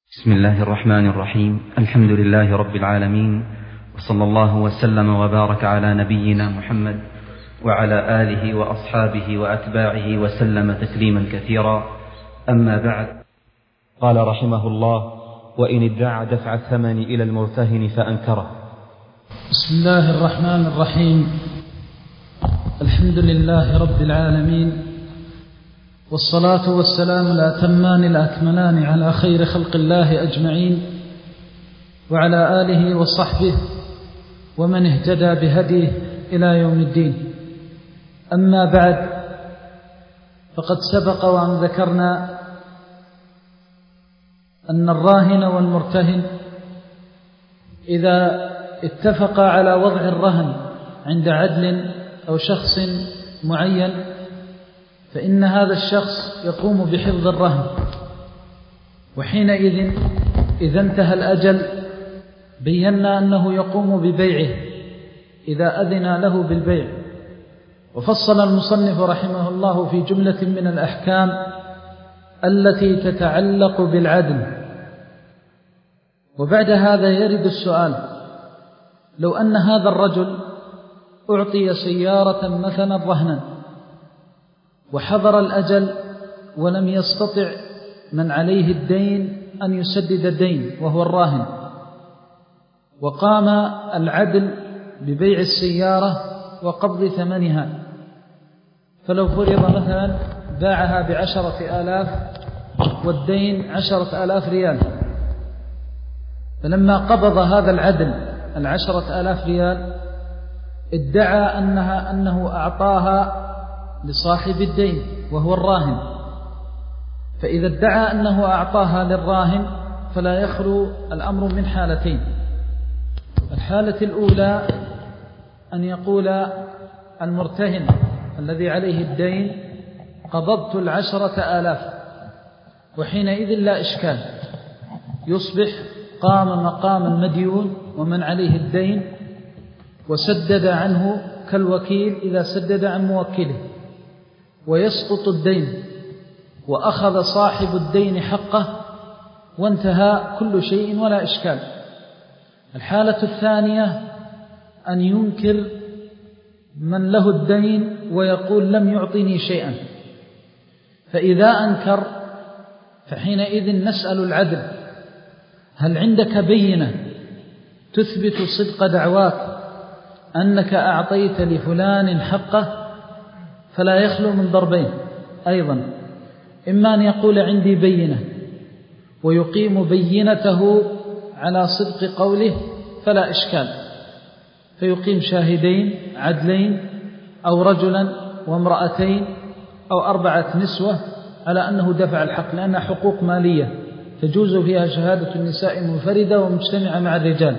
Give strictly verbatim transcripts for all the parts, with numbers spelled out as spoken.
بسم الله الرحمن الرحيم. الحمد لله رب العالمين، وصلى الله وسلم وبارك على نبينا محمد وعلى آله وأصحابه وأتباعه وسلم تسليما كثيرا. أما بعد، قال رحمه الله: وإن ادعى دفع الثمن إلى المرتهن فأنكره. بسم الله الرحمن الرحيم. الحمد لله رب العالمين، والصلاة والسلام الأتمان الأكملان على خير خلق الله أجمعين، وعلى آله وصحبه ومن اهتدى بهديه إلى يوم الدين. أما بعد، فقد سبق وأن ذكرنا أن الراهن والمرتهن إذا اتفقا على وضع الرهن عند عدل أو شخص معين، فإن هذا الشخص يقوم بحفظ الرهن، وحينئذ إذا انتهى الأجل بينا أنه يقوم ببيعه إذا أذن له بالبيع. وفصل المصنف رحمه الله في جملة من الأحكام التي تتعلق بالعدل. وبعد هذا يرد السؤال: لو أن هذا الرجل أعطي سيارة مثلا رهنا، وحضر الأجل ولم يستطع من عليه الدين أن يسدد الدين وهو الراهن، وقام العدل ببيع السيارة وقبض ثمنها، فلو فرض مثلا باعها بعشرة آلاف والدين عشرة آلاف ريال، فلما قبض هذا العدل العشرة آلاف ريال ادعى أنها أنه أعطاها لصاحب الدين وهو الراهن. فإذا ادعى أنه أعطاها للراهن فلا يخلو الأمر من حالتين. الحالة الأولى أن يقول المرتهن الذي عليه الدين: قبضت العشرة آلاف، وحينئذ لا إشكال، يصبح قام مقام المديون ومن عليه الدين وسدد عنه كالوكيل إذا سدد عن موكله، ويسقط الدين وأخذ صاحب الدين حقه وانتهى كل شيء ولا إشكال. الحالة الثانية أن ينكر من له الدين ويقول: لم يعطني شيئا. فإذا أنكر فحينئذ نسأل العدل: هل عندك بينة تثبت صدق دعواك أنك أعطيت لفلان حقه؟ فلا يخلو من ضربين أيضا: إما أن يقول عندي بينة ويقيم بينته على صدق قوله فلا إشكال، فيقيم شاهدين عدلين أو رجلا وامرأتين أو أربعة نسوة على أنه دفع الحق، لأنها حقوق مالية تجوز فيها شهادة النساء منفردة ومجتمعة مع الرجال.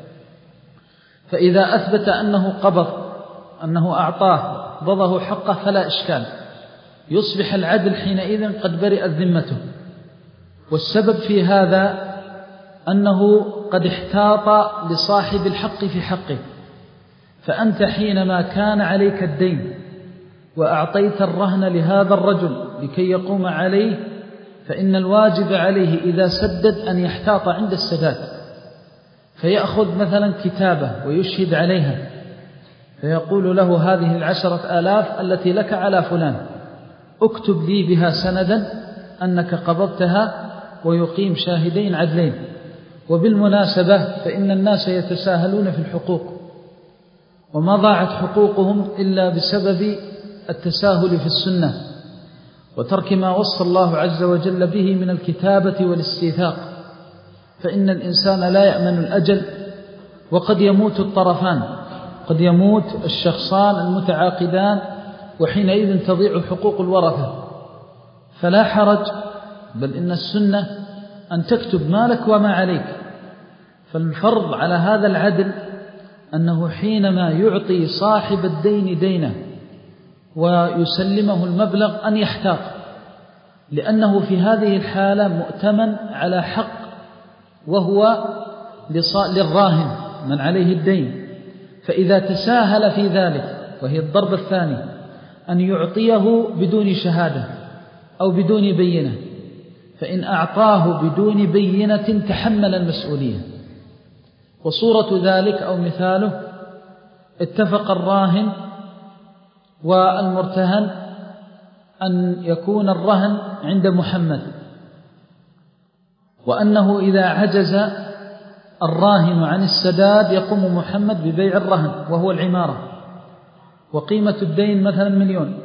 فإذا أثبت أنه قبض أنه أعطاه ضضه حقه فلا إشكال، يصبح العدل حينئذ قد برئت ذمته. والسبب في هذا أنه قد احتاط لصاحب الحق في حقه. فأنت حينما كان عليك الدين وأعطيت الرهن لهذا الرجل لكي يقوم عليه، فإن الواجب عليه إذا سدد أن يحتاط عند السداد، فيأخذ مثلا كتابة ويشهد عليها، فيقول له: هذه العشرة آلاف التي لك على فلان، اكتب لي بها سندا أنك قبضتها، ويقيم شاهدين عدلين. وبالمناسبة فإن الناس يتساهلون في الحقوق، وما ضاعت حقوقهم إلا بسبب التساهل في السنة وترك ما وصى الله عز وجل به من الكتابة والاستيثاق. فإن الإنسان لا يأمن الأجل، وقد يموت الطرفان، قد يموت الشخصان المتعاقدان، وحينئذ تضيع حقوق الورثة. فلا حرج، بل إن السنة أن تكتب ما لك وما عليك. فالفرض على هذا العدل أنه حينما يعطي صاحب الدين دينه ويسلمه المبلغ أن يحتاط، لأنه في هذه الحالة مؤتمن على حق، وهو للراهن من عليه الدين. فإذا تساهل في ذلك، وهي الضرب الثاني، أن يعطيه بدون شهادة أو بدون بينة، فإن أعطاه بدون بينة تحمل المسؤولية. وصورة ذلك أو مثاله: اتفق الراهن والمرتهن أن يكون الرهن عند محمد، وأنه إذا عجز الراهن عن السداد يقوم محمد ببيع الرهن وهو العمارة، وقيمة الدين مثلا مليون.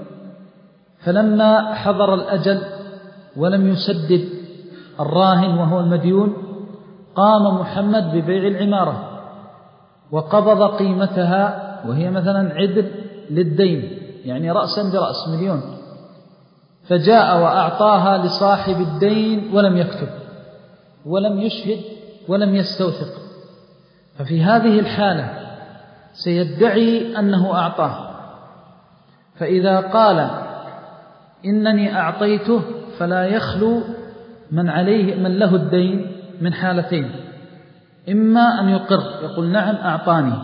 فلما حضر الأجل ولم يسدد الراهن وهو المديون، قام محمد ببيع العمارة وقبض قيمتها وهي مثلا عدل للدين، يعني رأسا برأس مليون، فجاء وأعطاها لصاحب الدين ولم يكتب ولم يشهد ولم يستوثق. ففي هذه الحالة سيدعي أنه أعطاه، فإذا قال إنني أعطيته فلا يخلو من عليه من له الدين من حالتين: إما أن يقر يقول نعم أعطاني،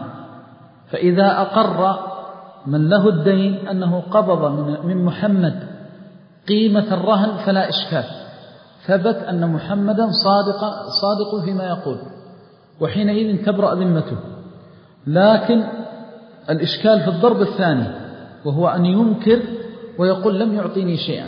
فإذا أقر من له الدين أنه قبض من محمد قيمة الرهن فلا إشكال، ثبت أن محمدا صادق صادق فيما يقول، وحينئذ تبرأ ذمته. لكن الإشكال في الضرب الثاني، وهو أن ينكر ويقول لم يعطيني شيئا،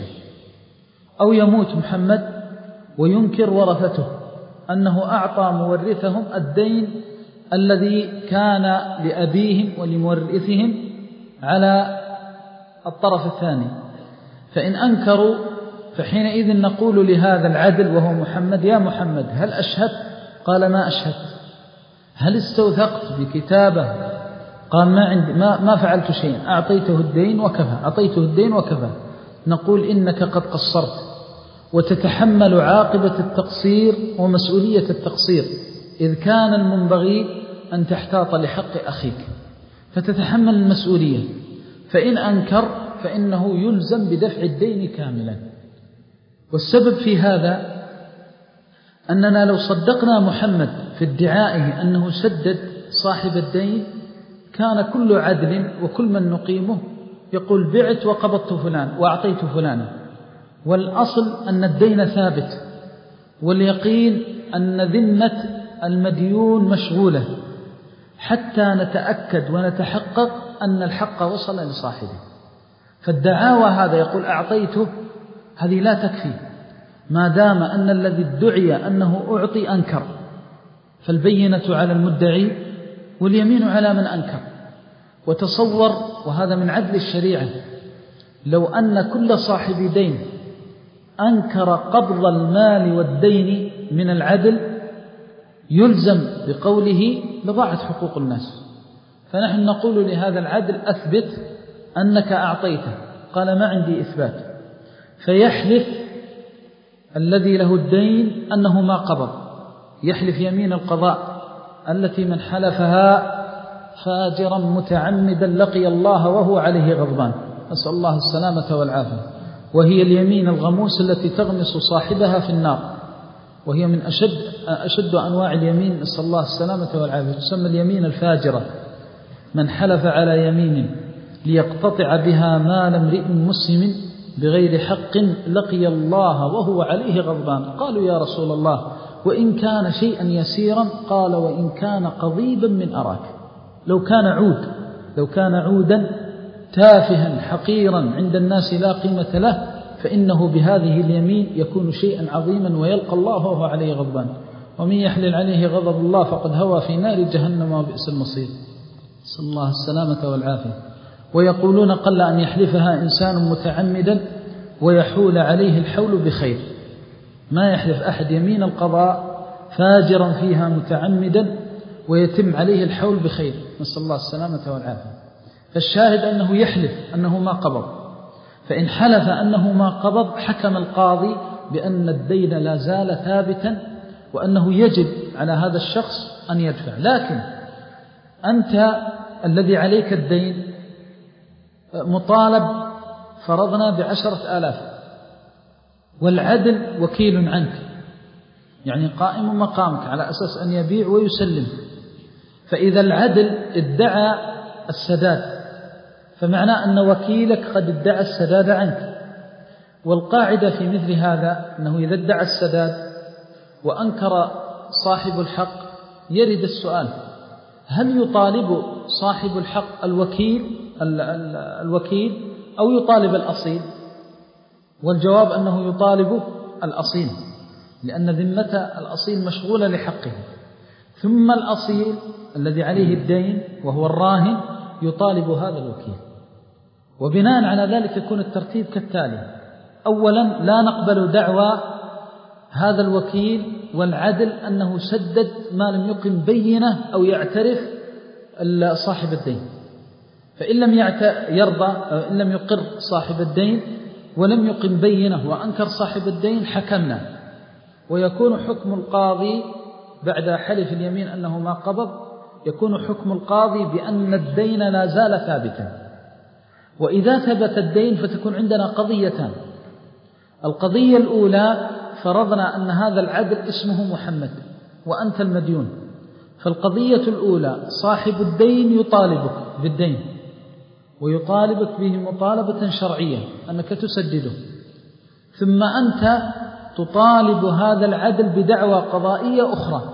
أو يموت محمد وينكر ورثته أنه أعطى مورثهم الدين الذي كان لأبيهم ولمورثهم على الطرف الثاني. فإن أنكروا فحينئذ نقول لهذا العدل وهو محمد: يا محمد هل أشهدت؟ قال ما أشهدت. هل استوثقت بكتابة؟ قال ما عندي، ما, ما فعلت شيئا، أعطيته الدين وكفى، أعطيته الدين وكفى. نقول إنك قد قصرت، وتتحمل عاقبة التقصير ومسؤولية التقصير، إذ كان المنبغي أن تحتاط لحق أخيك فتتحمل المسؤولية. فإن أنكر فإنه يلزم بدفع الدين كاملا. والسبب في هذا أننا لو صدقنا محمد في ادعائه أنه سدد صاحب الدين كان كل عدل وكل من نقيمه يقول بعت وقبضت فلان وأعطيت فلان، والأصل أن الدين ثابت، واليقين أن ذمة المديون مشغولة حتى نتأكد ونتحقق أن الحق وصل لصاحبه. فالدعاوى هذا يقول أعطيته هذه لا تكفي ما دام أن الذي ادعي أنه أعطي أنكر، فالبينة على المدعي واليمين على من أنكر. وتصور، وهذا من عدل الشريعة، لو أن كل صاحب دين أنكر قبض المال والدين من العدل يلزم بقوله لضاعت حقوق الناس. فنحن نقول لهذا العدل أثبت أنك أعطيته، قال ما عندي إثبات، فيحلف الذي له الدين أنه ما قبض، يحلف يمين القضاء التي من حلفها فاجرا متعمدا لقي الله وهو عليه غضبان، نسأل الله السلامة والعافية، وهي اليمين الغموس التي تغمس صاحبها في النار، وهي من أشد, أشد أنواع اليمين، نسأل الله السلامة والعافية، تسمى اليمين الفاجرة. من حلف على يمين ليقتطع بها مال امرئ مسلم بغير حق لقي الله وهو عليه غضبان. قالوا يا رسول الله وإن كان شيئا يسيرا؟ قال وإن كان قضيبا من أراك. لو كان عود، لو كان عودا تافها حقيرا عند الناس لا قيمة له، فإنه بهذه اليمين يكون شيئا عظيما ويلقى الله وهو عليه غضبان. ومن يحلل عليه غضب الله فقد هوى في نار جهنم وبئس المصير، نسأل الله السلامة والعافية. ويقولون قل أن يحلفها إنسان متعمدا ويحول عليه الحول بخير. ما يحلف أحد يمين القضاء فاجرا فيها متعمدا ويتم عليه الحول بخير، نسأل الله السلامة والعافية. فالشاهد أنه يحلف أنه ما قبض، فإن حلف أنه ما قبض حكم القاضي بأن الدين لا زال ثابتا وأنه يجب على هذا الشخص أن يدفع. لكن أنت الذي عليك الدين مطالب فرضنا بعشرة آلاف، والعدل وكيل عنك، يعني قائم مقامك على أساس أن يبيع ويسلم. فإذا العدل ادعى السداد فمعنى أن وكيلك قد ادعى السداد عنك، والقاعدة في مثل هذا أنه إذا ادعى السداد وأنكر صاحب الحق يرد السؤال: هل يطالب صاحب الحق الوكيل الوكيل أو يطالب الأصيل؟ والجواب أنه يطالب الأصيل، لأن ذمة الأصيل مشغولة لحقه، ثم الأصيل الذي عليه الدين وهو الراهن يطالب هذا الوكيل. وبناء على ذلك يكون الترتيب كالتالي: أولا، لا نقبل دعوى هذا الوكيل والعدل أنه سدد ما لم يقم بينة أو يعترف صاحب الدين، فإن لم يرضى أو إن لم يقر صاحب الدين ولم يقم بينة وأنكر صاحب الدين حكمنا، ويكون حكم القاضي بعد حلف اليمين أنه ما قبض، يكون حكم القاضي بأن الدين لا زال ثابتا. وإذا ثبت الدين فتكون عندنا قضيتان: القضية الأولى، فرضنا أن هذا العدل اسمه محمد وأنت المديون، فالقضية الأولى صاحب الدين يطالبك بالدين ويطالبك به مطالبة شرعية أنك تسدده، ثم أنت تطالب هذا العدل بدعوى قضائية أخرى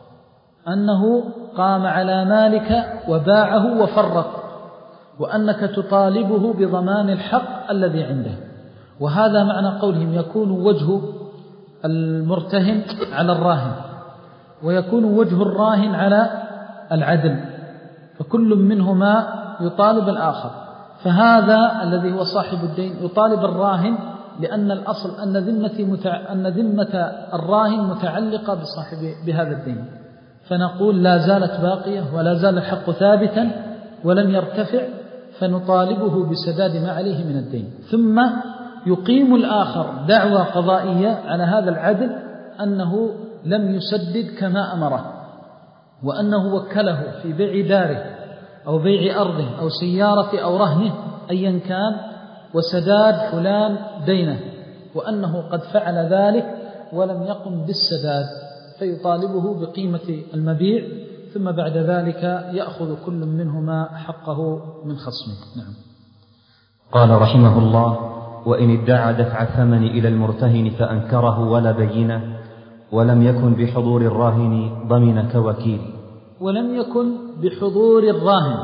أنه قام على مالك وباعه وفرق، وأنك تطالبه بضمان الحق الذي عنده. وهذا معنى قولهم: يكون وجه المرتهن على الراهن ويكون وجه الراهن على العدل، فكل منهما يطالب الآخر. فهذا الذي هو صاحب الدين يطالب الراهن، لأن الأصل أن ذمة متع... أن ذمة الراهن متعلقة بصاحب بهذا الدين، فنقول لا زالت باقية ولا زال الحق ثابتا ولم يرتفع، فنطالبه بسداد ما عليه من الدين. ثم يقيم الآخر دعوى قضائية على هذا العدل أنه لم يسدد كما أمره، وأنه وكله في بيع داره أو بيع أرضه أو سيارة أو رهنه أيا كان وسداد فلان دينه، وأنه قد فعل ذلك ولم يقم بالسداد، فيطالبه بقيمة المبيع، ثم بعد ذلك يأخذ كل منهما حقه من خصمه. نعم. قال رحمه الله: وإن ادعى دفع الثمن إلى المرتهن فأنكره ولا بينه ولم يكن بحضور الراهن ضمن كوكيل. ولم يكن بحضور الراهن،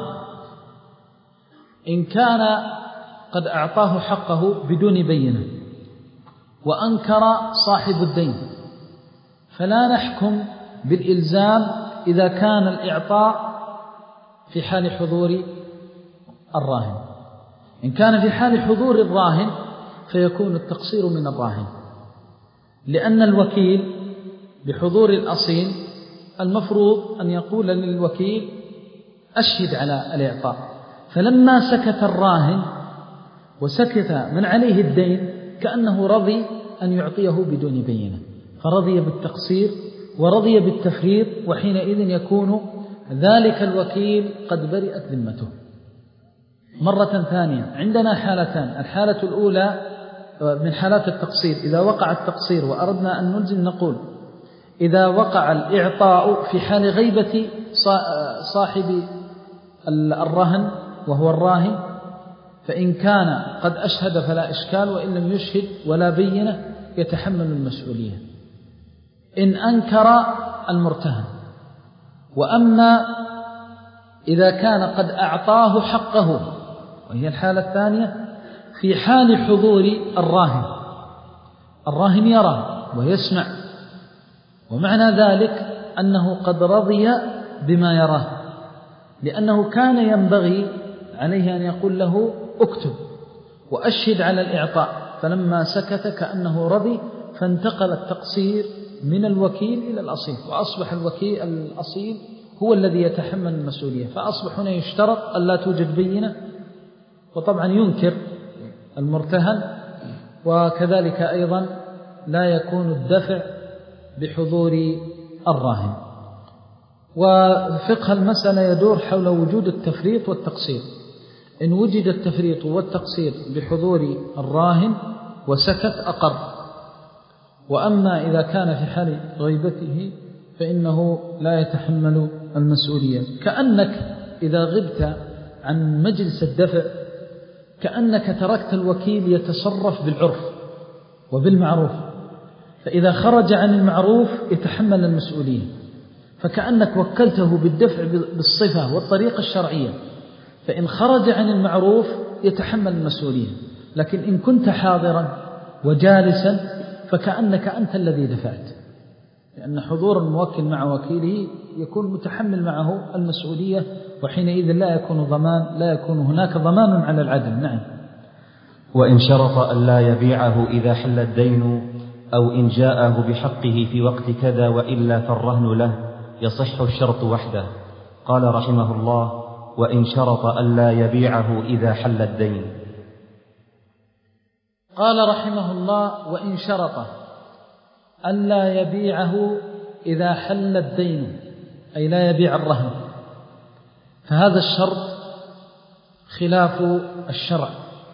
إن كان قد أعطاه حقه بدون بينة وأنكر صاحب الدين، فلا نحكم بالإلزام إذا كان الإعطاء في حال حضور الراهن. إن كان في حال حضور الراهن فيكون التقصير من الراهن، لأن الوكيل بحضور الأصيل المفروض أن يقول للوكيل: أشهد على الإعطاء. فلما سكت الراهن وسكت من عليه الدين كأنه رضي أن يعطيه بدون بينة، فرضي بالتقصير ورضي بالتفريط، وحينئذ يكون ذلك الوكيل قد برئت ذمته. مرة ثانية عندنا حالتان: الحالة الأولى من حالات التقصير، إذا وقع التقصير وأردنا أن نلزم نقول: إذا وقع الإعطاء في حال غيبة صاحب الرهن وهو الراهن، فإن كان قد أشهد فلا إشكال، وإن لم يشهد ولا بينة يتحمل المسؤولية إن أنكر المرتهن. وأما إذا كان قد أعطاه حقه، وهي الحالة الثانية، في حال حضور الراهن، الراهن يرى ويسمع، ومعنى ذلك أنه قد رضي بما يراه، لأنه كان ينبغي عليه أن يقول له: اكتب وأشهد على الإعطاء، فلما سكت كأنه رضي، فانتقل التقصير من الوكيل إلى الأصيل، وأصبح الوكيل الأصيل هو الذي يتحمل المسؤولية. فأصبح هنا يشترط أن لا توجد بينة، وطبعا ينكر المرتهن، وكذلك أيضا لا يكون الدفع بحضور الراهن. وفقه المسألة يدور حول وجود التفريط والتقصير. إن وجد التفريط والتقصير بحضور الراهن وسكت أقر، وأما إذا كان في حال غيبته فإنه لا يتحمل المسؤولية. كأنك إذا غبت عن مجلس الدفع كأنك تركت الوكيل يتصرف بالعرف، وبالمعروف، فإذا خرج عن المعروف يتحمل المسؤولية، فكأنك وكلته بالدفع بالصفة والطريقة الشرعية، فإن خرج عن المعروف يتحمل المسؤولية. لكن إن كنت حاضرا وجالسا فكأنك أنت الذي دفعت، لأن حضور الموكل مع وكيله يكون متحمل معه المسؤولية، وحينئذ لا يكون ضمان لا يكون هناك ضمان على العدل. نعم. وإن شرط أن لا يبيعه إذا حل الدين أو إن جاءه بحقه في وقت كذا وإلا فالرهن له يصح الشرط وحده. قال رحمه الله: وإن شرط أن لا يبيعه إذا حل الدين. قال رحمه الله: وإن شرط أن لا يبيعه إذا حل الدين، أي لا يبيع الرهن، فهذا الشرط خلاف الشرع،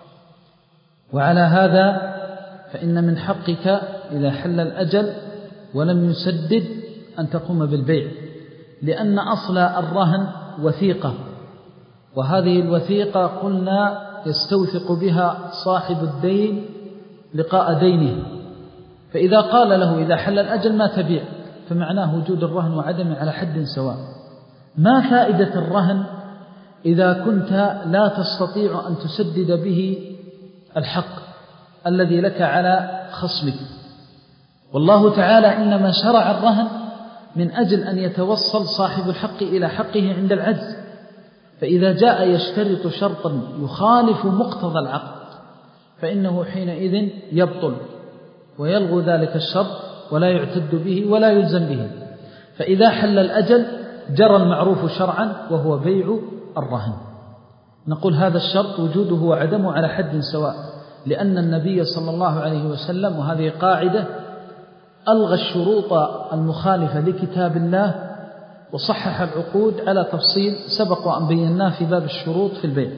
وعلى هذا فإن من حقك إذا حل الأجل ولم يسدد أن تقوم بالبيع، لأن أصل الرهن وثيقة، وهذه الوثيقة قلنا يستوثق بها صاحب الدين لقاء دينه، فإذا قال له إذا حل الأجل ما تبيع فمعناه وجود الرهن وعدمه على حد سواء. ما فائدة الرهن إذا كنت لا تستطيع أن تسدد به الحق الذي لك على خصمك؟ والله تعالى إنما شرع الرهن من أجل أن يتوصل صاحب الحق إلى حقه عند العجز، فإذا جاء يشترط شرطا يخالف مقتضى العقد فإنه حينئذ يبطل ويلغو ذلك الشرط ولا يعتد به ولا يلزم به. فإذا حل الأجل جرى المعروف شرعا وهو بيع الرهن. نقول هذا الشرط وجوده وعدمه على حد سواء، لأن النبي صلى الله عليه وسلم، وهذه قاعدة، ألغى الشروط المخالفة لكتاب الله وصحح العقود على تفصيل سبق وأن بيناه في باب الشروط في البيع.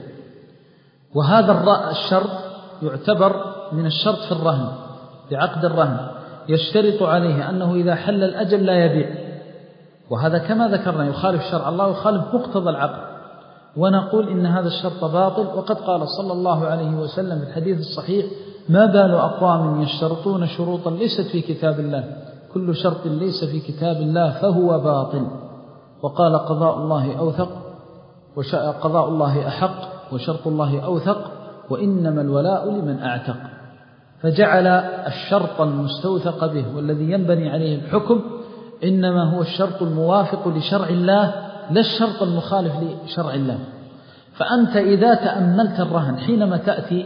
وهذا الشرط يعتبر من الشرط في الرهن، بعقد الرهن يشترط عليه أنه إذا حل الأجل لا يبيع، وهذا كما ذكرنا يخالف شرع الله ويخالف مقتضى العقد، ونقول إن هذا الشرط باطل. وقد قال صلى الله عليه وسلم في الحديث الصحيح: ما بال أقوام يشترطون شروطا ليست في كتاب الله، كل شرط ليس في كتاب الله فهو باطل. وقال: قضاء الله أوثق، وقضاء الله أحق، وشرط الله أوثق، وإنما الولاء لمن أعتق. فجعل الشرط المستوثق به والذي ينبني عليه الحكم إنما هو الشرط الموافق لشرع الله لا الشرط المخالف لشرع الله. فأنت إذا تأملت الرهن حينما تأتي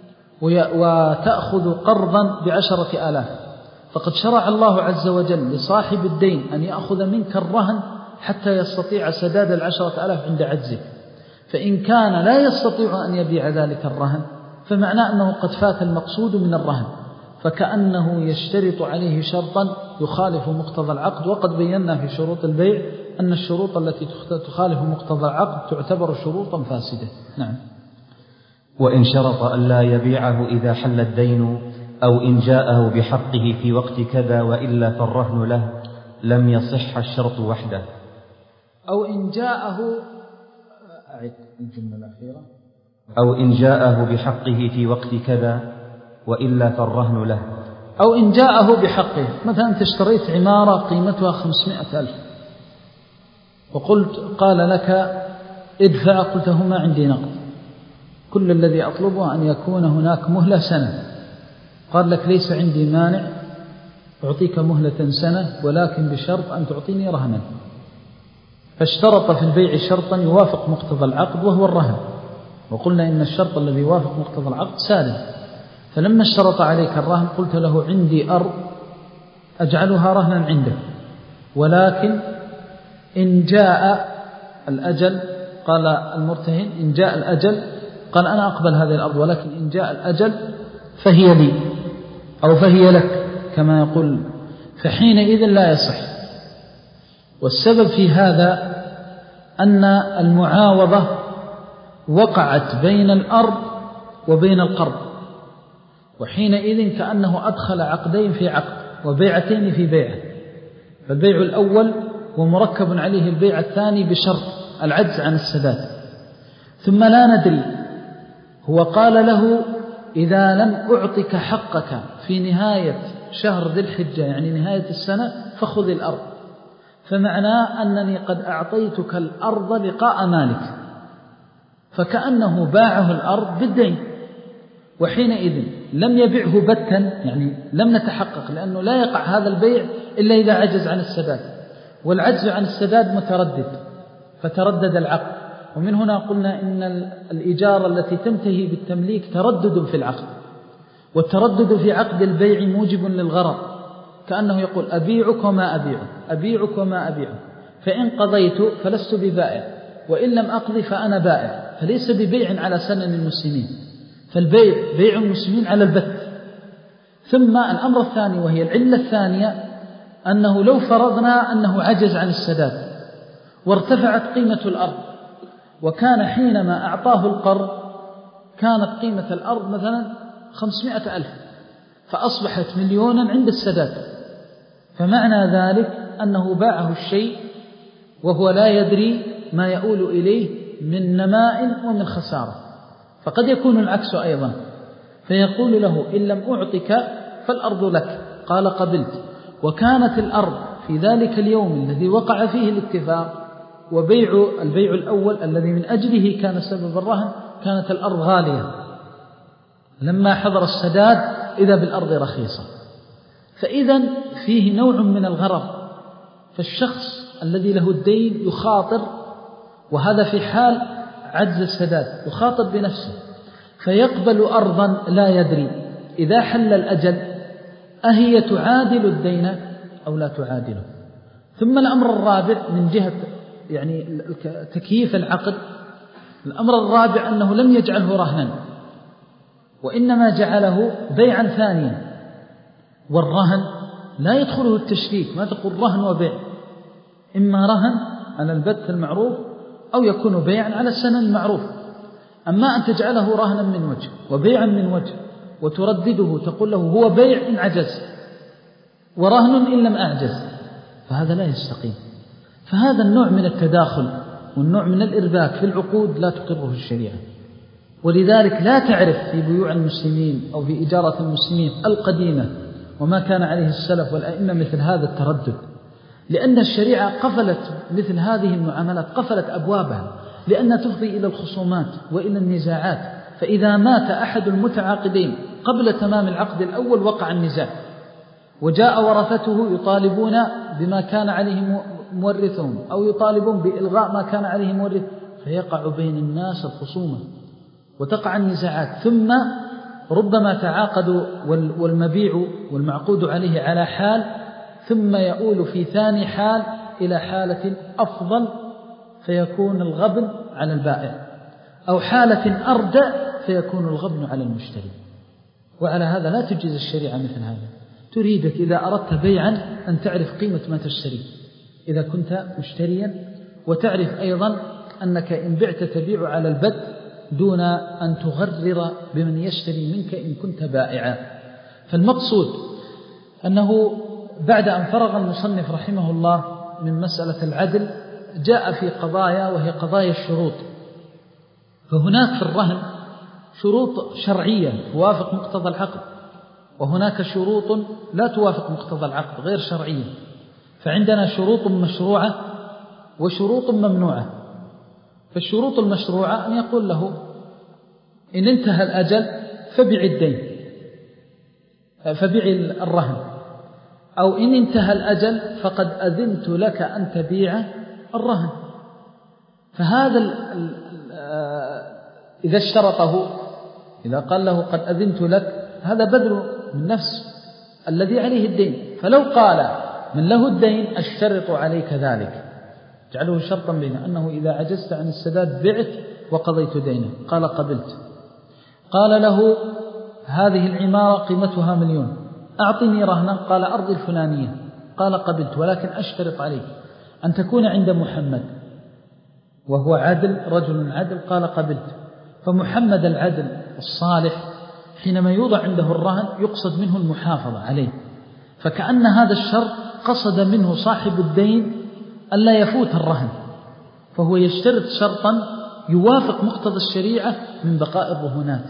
وتأخذ قرضا بعشرة آلاف، فقد شرع الله عز وجل لصاحب الدين أن يأخذ منك الرهن حتى يستطيع سداد العشرة آلاف عند عجزك. فإن كان لا يستطيع أن يبيع ذلك الرهن فمعناه أنه قد فات المقصود من الرهن، فكأنه يشترط عليه شرطا يخالف مقتضى العقد. وقد بينا في شروط البيع أن الشروط التي تخالف مقتضى العقد تعتبر شروطا فاسدة. نعم. وإن شرط أن لا يبيعه إذا حل الدين أو إن جاءه بحقه في وقت كذا وإلا فالرهن له لم يصح الشرط وحده. أو إن جاءه أعد الجملة الأخيرة أو إن جاءه بحقه في وقت كذا وإلا فالرهن له. أو إن جاءه بحقه، مثلا أنت اشتريت عمارة قيمتها خمسمائة ألف وقلت قال لك ادفع، قلت ما عندي نقد، كل الذي أطلبه أن يكون هناك مهلة سنة. قال لك ليس عندي مانع، أعطيك مهلة سنة ولكن بشرط أن تعطيني رهنا. فاشترط في البيع شرطا يوافق مقتضى العقد وهو الرهن، وقلنا إن الشرط الذي يوافق مقتضى العقد سالم. فلما اشترط عليك الرهن قلت له عندي أرض أجعلها رهنا عندك، ولكن إن جاء الأجل، قال المرتهن إن جاء الأجل، قال أنا أقبل هذه الأرض، ولكن إن جاء الأجل فهي لي أو فهي لك كما يقول، فحينئذ لا يصح. والسبب في هذا أن المعاوضة وقعت بين الأرض وبين القرض، وحينئذ كأنه أدخل عقدين في عقد وبيعتين في بيعة. فالبيع الأول ومركب عليه البيع الثاني بشرط العجز عن السداد. ثم لا ندري هو قال له إذا لم أعطك حقك في نهاية شهر ذي الحجة يعني نهاية السنة فخذ الأرض، فمعناه أنني قد أعطيتك الأرض لقاء مالك، فكأنه باعه الأرض بالدين، وحينئذ لم يبعه بتا يعني لم نتحقق، لأنه لا يقع هذا البيع إلا إذا عجز عن السداد، والعجز عن السداد متردد، فتردد العقد. ومن هنا قلنا إن الإجارة التي تنتهي بالتمليك تردد في العقد، والتردد في عقد البيع موجب للغرر، كأنه يقول أبيعك وما أبيعك أبيعك وما أبيعك، فإن قضيت فلست ببائع، وإن لم أقضي فأنا بائع، فليس ببيع على سنن المسلمين، فالبيع بيع المسلمين على البت. ثم الأمر الثاني وهي العلة الثانية أنه لو فرضنا أنه عجز عن السداد وارتفعت قيمة الأرض، وكان حينما أعطاه القرض كانت قيمة الأرض مثلا خمسمائة ألف، فأصبحت مليونا عند السداد، فمعنى ذلك أنه باعه الشيء وهو لا يدري ما يؤول إليه من نماء ومن خسارة. فقد يكون العكس أيضا، فيقول له إن لم أعطك فالأرض لك، قال قبلت، وكانت الأرض في ذلك اليوم الذي وقع فيه الاتفاق وبيع البيع الأول الذي من أجله كان سبب الرهن، كانت الأرض غالية، لما حضر السداد إذا بالأرض رخيصة، فإذا فيه نوع من الغرر، فالشخص الذي له الدين يخاطر، وهذا في حال عجز السداد، يخاطر بنفسه فيقبل أرضا لا يدري إذا حل الأجل أهي تعادل الدين أو لا تعادله. ثم الأمر الرابع من جهة يعني تكييف العقد، الأمر الرابع أنه لم يجعله رهنا، وإنما جعله بيعا ثانيا، والرهن لا يدخله التشريك، ما تقول رهن وبيع، إما رهن على البت المعروف أو يكون بيعا على السنن المعروف. أما أن تجعله رهنا من وجه وبيعا من وجه وتردده تقول له هو بيع إن عجز ورهن إن لم أعجز، فهذا لا يستقيم. فهذا النوع من التداخل والنوع من الإرباك في العقود لا تقره الشريعة، ولذلك لا تعرف في بيوع المسلمين أو في إجارة المسلمين القديمة وما كان عليه السلف والأئمة مثل هذا التردد، لأن الشريعة قفلت مثل هذه المعاملات، قفلت أبوابها، لأنها تفضي إلى الخصومات وإلى النزاعات. فإذا مات أحد المتعاقدين قبل تمام العقد الأول وقع النزاع، وجاء ورثته يطالبون بما كان عليه مورثهم أو يطالبون بإلغاء ما كان عليه مورث، فيقع بين الناس الخصومة وتقع النزاعات. ثم ربما تعاقدوا والمبيع والمعقود عليه على حال، ثم يؤول في ثاني حال إلى حالة أفضل فيكون الغبن على البائع، أو حالة أردأ فيكون الغبن على المشتري. وعلى هذا لا تجيز الشريعة مثل هذا، تريدك إذا أردت بيعا أن تعرف قيمة ما تشتري إذا كنت مشتريا، وتعرف أيضا أنك إن بعت تبيع على البد دون أن تغرر بمن يشتري منك إن كنت بائعا. فالمقصود أنه بعد أن فرغ المصنف رحمه الله من مسألة العدل جاء في قضايا وهي قضايا الشروط. فهناك في الرهن شروط شرعية توافق مقتضى العقد، وهناك شروط لا توافق مقتضى العقد غير شرعية. فعندنا شروط مشروعة وشروط ممنوعة. فالشروط المشروعة أن يقول له إن انتهى الأجل فبيع الدين فبيع الرهن، أو إن انتهى الأجل فقد أذنت لك أن تبيع الرهن. فهذا إذا اشترطه، إذا قال له قد أذنت لك، هذا بذل من نفس الذي عليه الدين. فلو قال من له الدين أشترط عليك ذلك، جعله شرطا بنا أنه إذا عجزت عن السداد بعت وقضيت دينه، قال قبلت. قال له هذه العمارة قيمتها مليون، أعطني رهنا، قال أرض الفلانية، قال قبلت، ولكن أشترط عليك أن تكون عند محمد وهو عدل، رجل عدل، قال قبلت. فمحمد العدل الصالح حينما يوضع عنده الرهن يقصد منه المحافظة عليه، فكأن هذا الشرط قصد منه صاحب الدين ألا يفوت الرهن، فهو يشترط شرطا يوافق مقتضى الشريعة من بقاء الرهونات.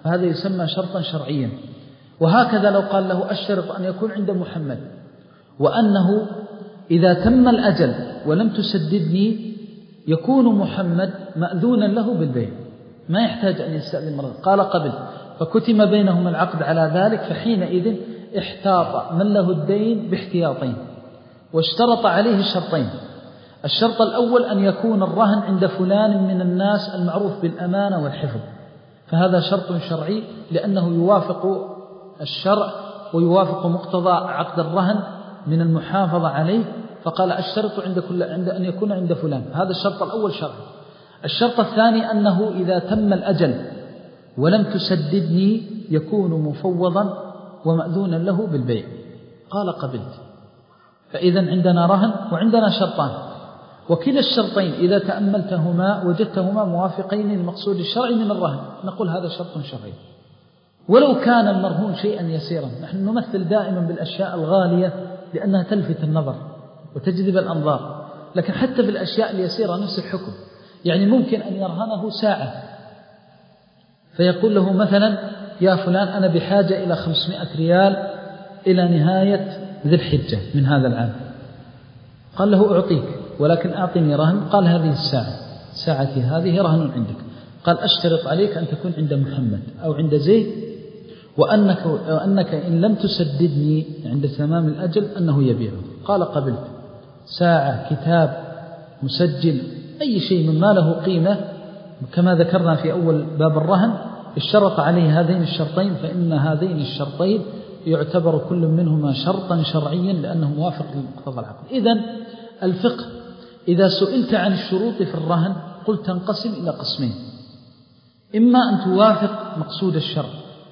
فهذا يسمى شرطا شرعيا. وهكذا لو قال له أشترط أن يكون عند محمد، وأنه إذا تم الأجل ولم تسددني يكون محمد مأذونا له بالبيع، ما يحتاج أن يستأذن مرة. قال قبل، فكتم بينهم العقد على ذلك، فحينئذ احتاط من له الدين باحتياطين، واشترط عليه شرطين. الشرط الأول أن يكون الرهن عند فلان من الناس المعروف بالأمانة والحفظ، فهذا شرط شرعي لأنه يوافق الشرع ويوافق مقتضى عقد الرهن من المحافظة عليه، فقال أشترط عند كل عند أن يكون عند فلان. هذا الشرط الأول شرعي. الشرط الثاني أنه إذا تم الأجل ولم تسددني يكون مفوضا ومأذونا له بالبيع. قال قبلت. فإذا عندنا رهن وعندنا شرطان، وكلا الشرطين إذا تأملتهما وجدتهما موافقين للمقصود الشرعي من الرهن، نقول هذا شرط شرعي. ولو كان المرهون شيئا يسيرا، نحن نمثل دائما بالأشياء الغالية لأنها تلفت النظر وتجذب الأنظار، لكن حتى بالأشياء اليسيرة نفس الحكم. يعني ممكن أن يرهنه ساعة، فيقول له مثلا يا فلان أنا بحاجة إلى خمسمائة ريال إلى نهاية ذي الحجة من هذا العام. قال له أعطيك، ولكن أعطني رهن. قال هذه الساعة، ساعتي هذه رهن عندك. قال أشترط عليك أن تكون عند محمد أو عند زيد، وأنك, وأنك إن لم تسددني عند تمام الأجل أنه يبيعه. قال قبلت. ساعة، كتاب، مسجل، أي شيء مما له قيمة كما ذكرنا في أول باب الرهن اشترط عليه هذين الشرطين، فإن هذين الشرطين يعتبر كل منهما شرطا شرعيا لأنه موافق لمقتضى العقد. إذن الفقه إذا سئلت عن الشروط في الرهن قلت تنقسم إلى قسمين: إما أن توافق مقصود الشرع،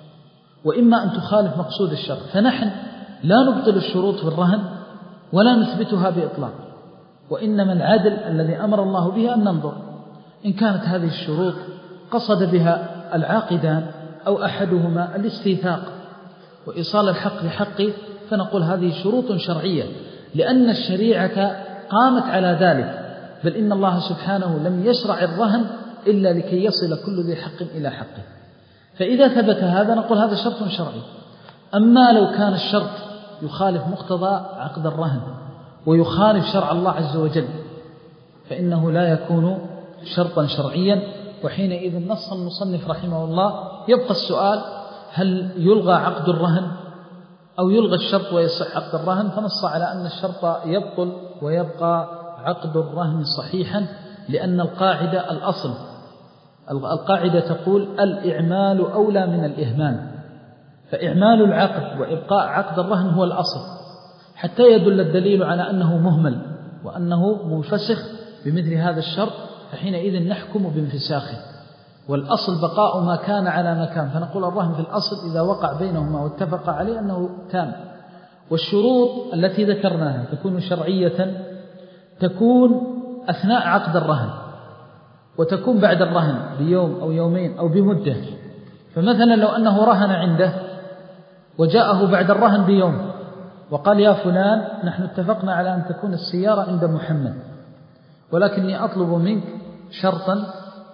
وإما أن تخالف مقصود الشرع. فنحن لا نبطل الشروط في الرهن ولا نثبتها بإطلاق، وإنما العدل الذي أمر الله به أن ننظر إن كانت هذه الشروط قصد بها العاقدان أو أحدهما الاستيثاق وإيصال الحق لحقه، فنقول هذه شروط شرعية لأن الشريعة قامت على ذلك، بل إن الله سبحانه لم يشرع الرهن إلا لكي يصل كل ذي حق إلى حقه. فإذا ثبت هذا نقول هذا شرط شرعي. أما لو كان الشرط يخالف مقتضى عقد الرهن ويخالف شرع الله عز وجل فإنه لا يكون شرطا شرعيا، وحينئذ نص المصنف رحمه الله يبقى السؤال: هل يلغى عقد الرهن أو يلغى الشرط ويصح عقد الرهن؟ فنص على أن الشرط يبطل ويبقى عقد الرهن صحيحا، لأن القاعدة الأصل القاعدة تقول الإعمال أولى من الإهمال، فإعمال العقد وإبقاء عقد الرهن هو الأصل، حتى يدل الدليل على أنه مهمل وأنه منفسخ بمثل هذا الشرط، فحينئذ نحكم بانفساخه. والأصل بقاء ما كان على ما كان، فنقول الرهن في الأصل إذا وقع بينهما واتفق عليه أنه تام. والشروط التي ذكرناها تكون شرعية، تكون أثناء عقد الرهن وتكون بعد الرهن بيوم أو يومين أو بمدة. فمثلا لو أنه رهن عنده وجاءه بعد الرهن بيوم وقال يا فلان نحن اتفقنا على أن تكون السيارة عند محمد، ولكني أطلب منك شرطا،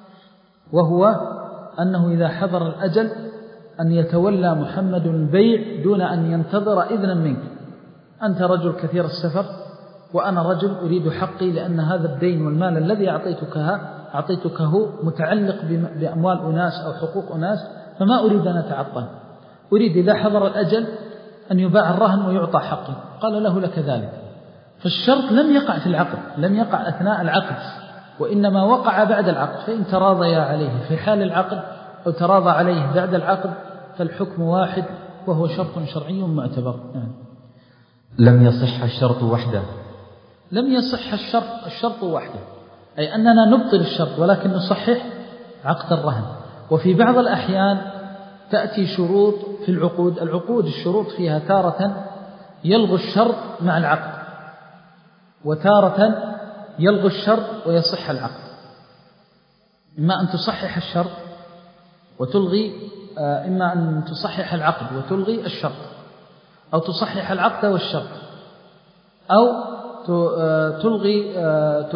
وهو أنه إذا حضر الأجل أن يتولى محمد البيع دون أن ينتظر إذنا منك. أنت رجل كثير السفر وأنا رجل أريد حقي، لأن هذا الدين والمال الذي أعطيتكه أعطيتكه متعلق بأموال أناس أو حقوق أناس، فما أريد أن أتعطل، أريد إذا حضر الأجل أن يباع الرهن ويعطى حقي. قال له لك ذلك. فالشرط لم يقع في العقد، لم يقع أثناء العقد، وإنما وقع بعد العقد. فإن تراضيا عليه في حال العقد أو تراضى عليه بعد العقد فالحكم واحد، وهو شرط شرعي معتبر. يعني لم يصح الشرط وحده. لم يصح الشرط الشرط وحده، أي أننا نبطل الشرط ولكن نصحح عقد الرهن. وفي بعض الأحيان تأتي شروط في العقود، العقود الشروط فيها تارة يلغي الشرط مع العقد، وتارة يلغي الشرط ويصح العقد. إما أن تصحح الشرط وتلغي، إما أن تصحح العقد وتلغي الشرط، أو تصحح العقد والشرط، أو تلغي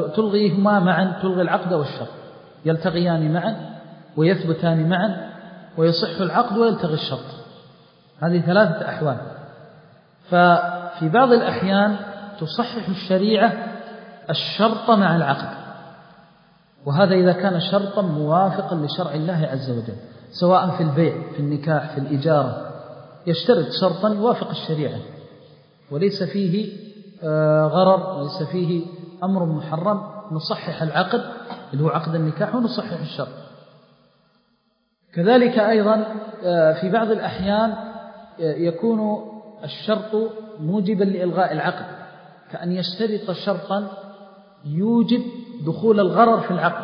تلغيهما معا، تلغي العقد والشرط، يلتغيان معا ويثبتان معا ويصح العقد ويلتغي الشرط. هذه ثلاثة أحوال. ففي بعض الأحيان تصحح الشريعة الشرط مع العقد، وهذا إذا كان شرطا موافقا لشرع الله عز وجل، سواء في البيع، في النكاح، في الإجارة، يشترط شرطا يوافق الشريعة وليس فيه غرر وليس فيه أمر محرم، نصحح العقد اللي هو عقد النكاح ونصحح الشرط. كذلك أيضا في بعض الأحيان يكون الشرط موجبا لإلغاء العقد، كأن يشترط شرطا يوجب دخول الغرر في العقد،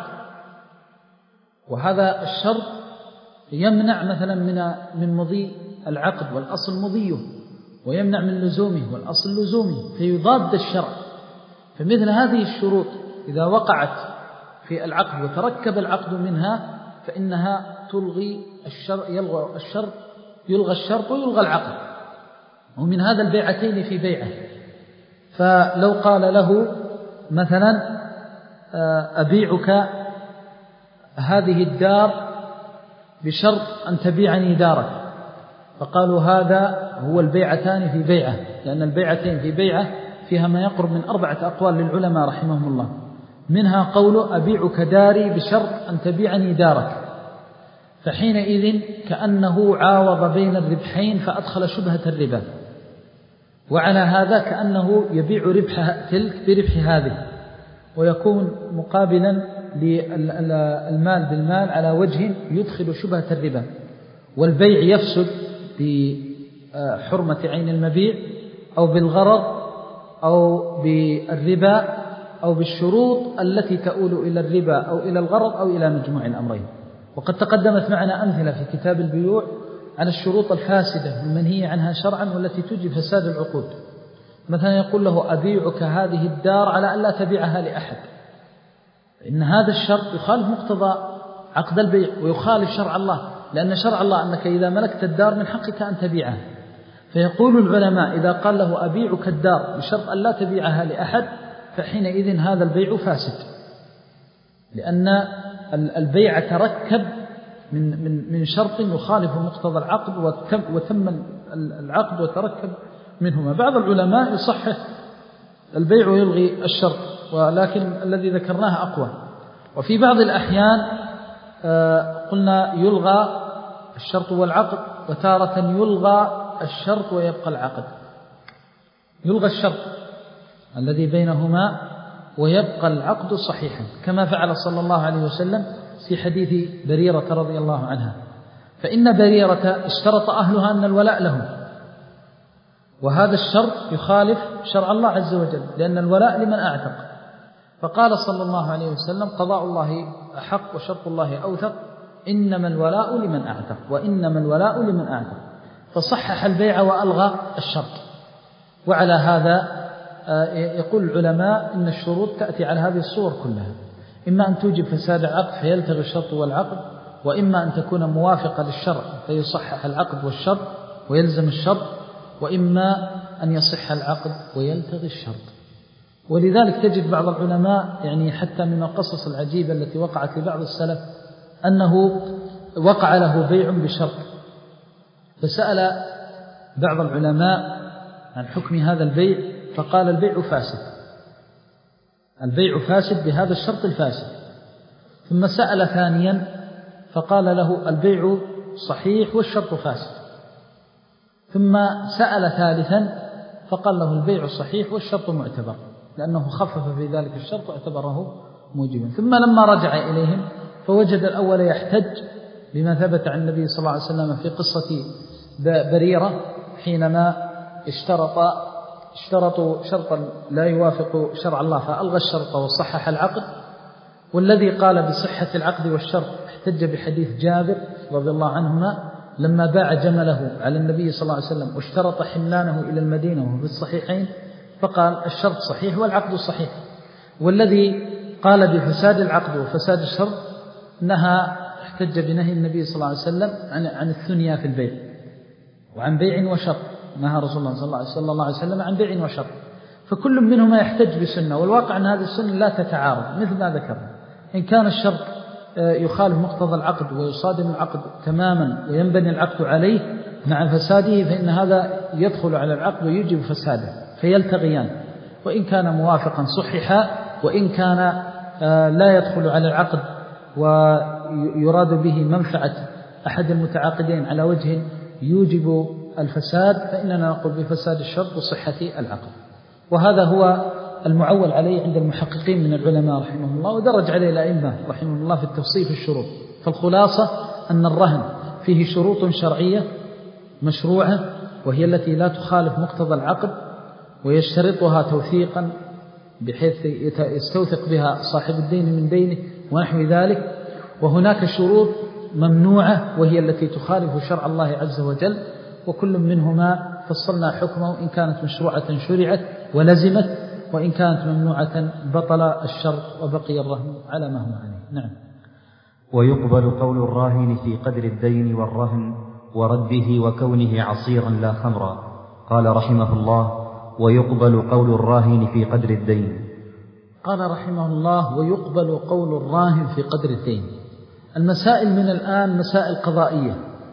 وهذا الشرط يمنع مثلا من من مضي العقد والأصل مضيه، ويمنع من لزومه والأصل لزومه، فيضاد الشرع. فمثل هذه الشروط إذا وقعت في العقد وتركب العقد منها فإنها تلغي الشرط، يلغى الشرط يلغى الشرط ويلغى العقد. ومن هذا البيعتين في بيعه، فلو قال له مثلا أبيعك هذه الدار بشرط أن تبيعني دارك، فقالوا هذا هو البيعتان في بيعه، لأن البيعتين في بيعه فيها ما يقرب من أربعة أقوال للعلماء رحمهم الله، منها قول أبيعك داري بشرط أن تبيعني دارك، فحينئذ كأنه عاوض بين الربحين فأدخل شبهة الربا، وعلى هذا كأنه يبيع ربح تلك بربح هذه، ويكون مقابلا للمال بالمال على وجه يدخل شبهة الربا، والبيع يفسد بحرمة عين المبيع أو بالغرض أو بالربا أو بالشروط التي تؤول إلى الربا أو إلى الغرض أو إلى مجموع الأمرين. وقد تقدمت معنا أمثلة في كتاب البيوع على الشروط الفاسدة المنهية عنها شرعا والتي توجب فساد العقود. مثلا يقول له أبيعك هذه الدار على أن لا تبيعها لأحد، إن هذا الشرط يخالف مقتضى عقد البيع ويخالف شرع الله، لأن شرع الله أنك إذا ملكت الدار من حقك أن تبيعها. فيقول العلماء إذا قال له أبيعك الدار بشرط أن لا تبيعها لأحد فحينئذ هذا البيع فاسد، لأن البيع تركب من من من شرط يخالف مقتضى العقد وتم العقد وتركب منهما. بعض العلماء يصحح البيع ويلغي الشرط، ولكن الذي ذكرناه أقوى. وفي بعض الأحيان قلنا يلغى الشرط والعقد، وتارة يلغى الشرط ويبقى العقد. يلغى الشرط الذي بينهما ويبقى العقد صحيحا، كما فعل صلى الله عليه وسلم في حديث بريرة رضي الله عنها، فإن بريرة اشترط أهلها أن الولاء لهم، وهذا الشرط يخالف شرع الله عز وجل، لأن الولاء لمن أعتق. فقال صلى الله عليه وسلم قضاء الله أحق وشرط الله أوثق، إنما الولاء لمن أعتق وإنما الولاء لمن أعتق، فصحح البيع وألغى الشرط. وعلى هذا يقول العلماء إن الشروط تأتي على هذه الصور كلها، إما أن توجب فساد العقد فيلتغي الشرط والعقد، وإما أن تكون موافقة للشرع فيصحح العقد والشرط ويلزم الشرط، وإما أن يصح العقد ويلتغي الشرط. ولذلك تجد بعض العلماء يعني حتى من القصص العجيبة التي وقعت لبعض السلف أنه وقع له بيع بشرط، فسأل بعض العلماء عن حكم هذا البيع فقال البيع فاسد، البيع فاسد بهذا الشرط الفاسد. ثم سأل ثانيا فقال له البيع صحيح والشرط فاسد. ثم سأل ثالثا فقال له البيع صحيح والشرط معتبر، لأنه خفف في ذلك الشرط واعتبره موجبا. ثم لما رجع إليهم فوجد الأول يحتج بما ثبت عن النبي صلى الله عليه وسلم في قصة بريرة حينما اشترط اشترطوا شرطا لا يوافق شرع الله فألغى الشرط وصحح العقد. والذي قال بصحة العقد والشرط احتج بحديث جابر رضي الله عنهما لما باع جمله على النبي صلى الله عليه وسلم واشترط حملانه إلى المدينة وهو في الصحيحين، فقال الشرط صحيح والعقد صحيح. والذي قال بفساد العقد وفساد الشرط نهى احتج بنهي النبي صلى الله عليه وسلم عن عن الثنيا في البيع وعن بيع وشرط، نهى رسول الله صلى الله عليه وسلم عن بيع وشرط. فكل منهما يحتج بسنة، والواقع أن هذه السنة لا تتعارض مثل ما ذكرنا. إن كان الشرط يخالف مقتضى العقد ويصادم العقد تماما وينبني العقد عليه مع فساده، فإن هذا يدخل على العقد ويجب فساده فيلتغيان، وإن كان موافقا صححا، وإن كان لا يدخل على العقد ويراد به منفعة أحد المتعاقدين على وجه يوجب الفساد، فإننا نقول بفساد الشرط وصحة العقد. وهذا هو المعول عليه عند المحققين من العلماء رحمه الله، ودرج عليه الأئمة رحمه الله في التوصيف الشروط. فالخلاصة أن الرهن فيه شروط شرعية مشروعة، وهي التي لا تخالف مقتضى العقد، ويشترطها توثيقا بحيث يستوثق بها صاحب الدين من دينه ونحو ذلك. وهناك شروط ممنوعة وهي التي تخالف شرع الله عز وجل، وكل منهما فصلنا حكمه، إن كانت مشروعة شرعت ولزمت، وإن كانت ممنوعة بطل الشرط وبقي الرهن على ما هو عليه. نعم. ويقبل قول الراهن في قدر الدين والرهن ورده وكونه عصيرا لا خمرا. قال رحمه الله: ويقبل قول الراهن في قدر الدين. قال رحمه الله: ويقبل قول الراهن في قدر الدين. المسائل من الآن مسائل قضائية،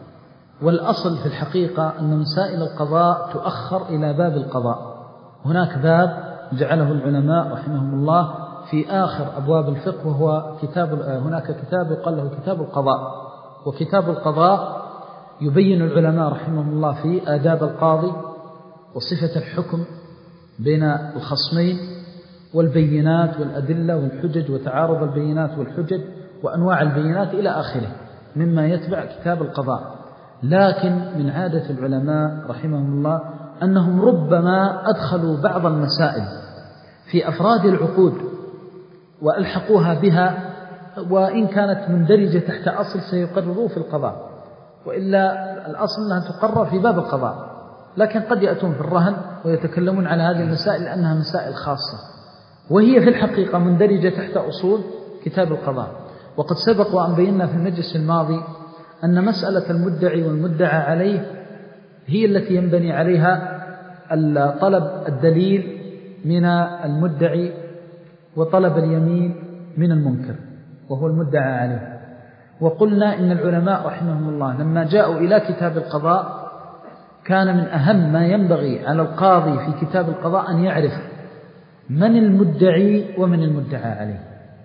والأصل في الحقيقة أن مسائل القضاء تؤخر إلى باب القضاء. هناك باب جعله العلماء رحمهم الله في آخر أبواب الفقه، وهو كتاب هناك كتاب يقال له كتاب القضاء. وكتاب القضاء يبين العلماء رحمهم الله في آداب القاضي وصفة الحكم بين الخصمين والبينات والأدلة والحجج وتعارض البينات والحجج وأنواع البينات إلى آخره مما يتبع كتاب القضاء. لكن من عادة العلماء رحمهم الله أنهم ربما أدخلوا بعض المسائل في أفراد العقود وألحقوها بها، وإن كانت مندرجة تحت أصل سيقرروا في القضاء، وإلا الأصل أنها تقرر في باب القضاء. لكن قد يأتون في الرهن ويتكلمون على هذه المسائل لأنها مسائل خاصة، وهي في الحقيقة مندرجة تحت أصول كتاب القضاء. وقد سبق وأن بينا في المجلس الماضي أن مسألة المدعي والمدعى عليه هي التي ينبني عليها طلب الدليل من المدعي وطلب اليمين من المنكر وهو المدعى عليه. وقلنا إن العلماء رحمهم الله لما جاءوا إلى كتاب القضاء كان من أهم ما ينبغي على القاضي في كتاب القضاء أن يعرف من المدعي ومن المدعى عليه،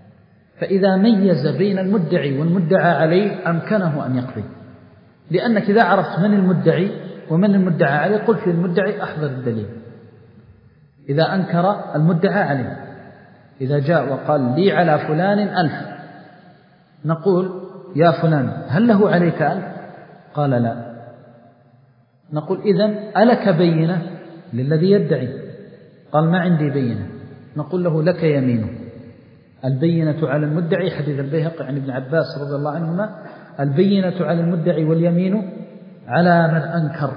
فإذا ميز بين المدعي والمدعى عليه أمكنه أن يقضي. لأنك إذا عرفت من المدعي ومن المدعى عليه قلت للمدعي أحضر الدليل. إذا أنكر المدعى عليه، إذا جاء وقال لي على فلان ألف، نقول يا فلان هل له عليك ألف؟ قال لا. نقول إذن ألك بينة للذي يدعي؟ قال ما عندي بينة. نقول له لك يمينه. البينة على المدعي، حديث البيهقي عن ابن عباس رضي الله عنهما: البينة على المدعي واليمين على من أنكر.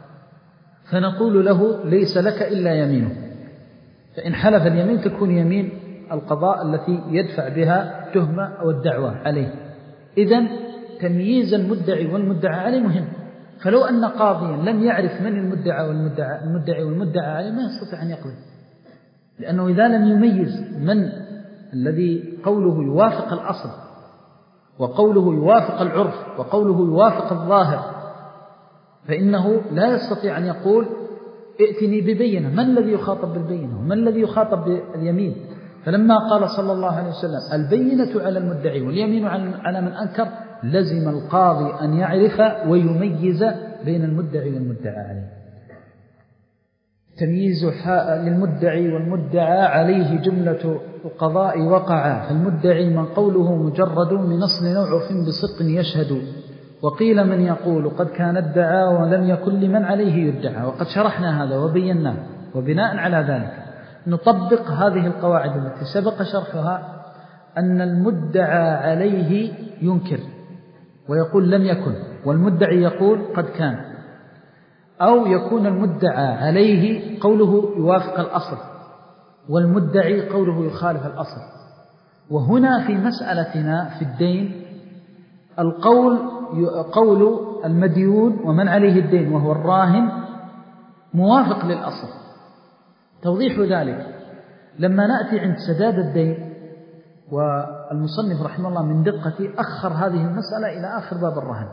فنقول له ليس لك إلا يمينه، فإن حلف اليمين تكون يمين القضاء التي يدفع بها تهمة أو الدعوة عليه. إذن تمييز المدعي والمدعى عليه مهم. فلو أن قاضيا لم يعرف من المدعى والمدعى المدعي والمدعى عليه ما يستطيع أن يقضي، لأنه إذا لم يميز من الذي قوله يوافق الأصل وقوله يوافق العرف وقوله يوافق الظاهر، فإنه لا يستطيع أن يقول ائتني ببينة. من الذي يخاطب بالبينة ومن الذي يخاطب باليمين؟ فلما قال صلى الله عليه وسلم البينة على المدعي واليمين على من أنكر، لزم القاضي أن يعرف ويميز بين المدعي والمدعى عليه. تمييز للمدعي والمدعى عليه جملة القضاء وقع، فالمدعي من قوله مجرد من أصل نوع عرف بصدق يشهد، وقيل من يقول قد كان ادعى ولم يكن لمن عليه يدعى. وقد شرحنا هذا وبيناه، وبناء على ذلك نطبق هذه القواعد التي سبق شرحها، أن المدعى عليه ينكر ويقول لم يكن، والمدعي يقول قد كان، أو يكون المدعى عليه قوله يوافق الأصل والمدعي قوله يخالف الأصل. وهنا في مسألتنا في الدين القول قول المديون ومن عليه الدين وهو الراهن موافق للأصل. توضيح ذلك: لما نأتي عند سداد الدين والمصنف رحمه الله من دقته أخر هذه المسألة إلى آخر باب الرهن.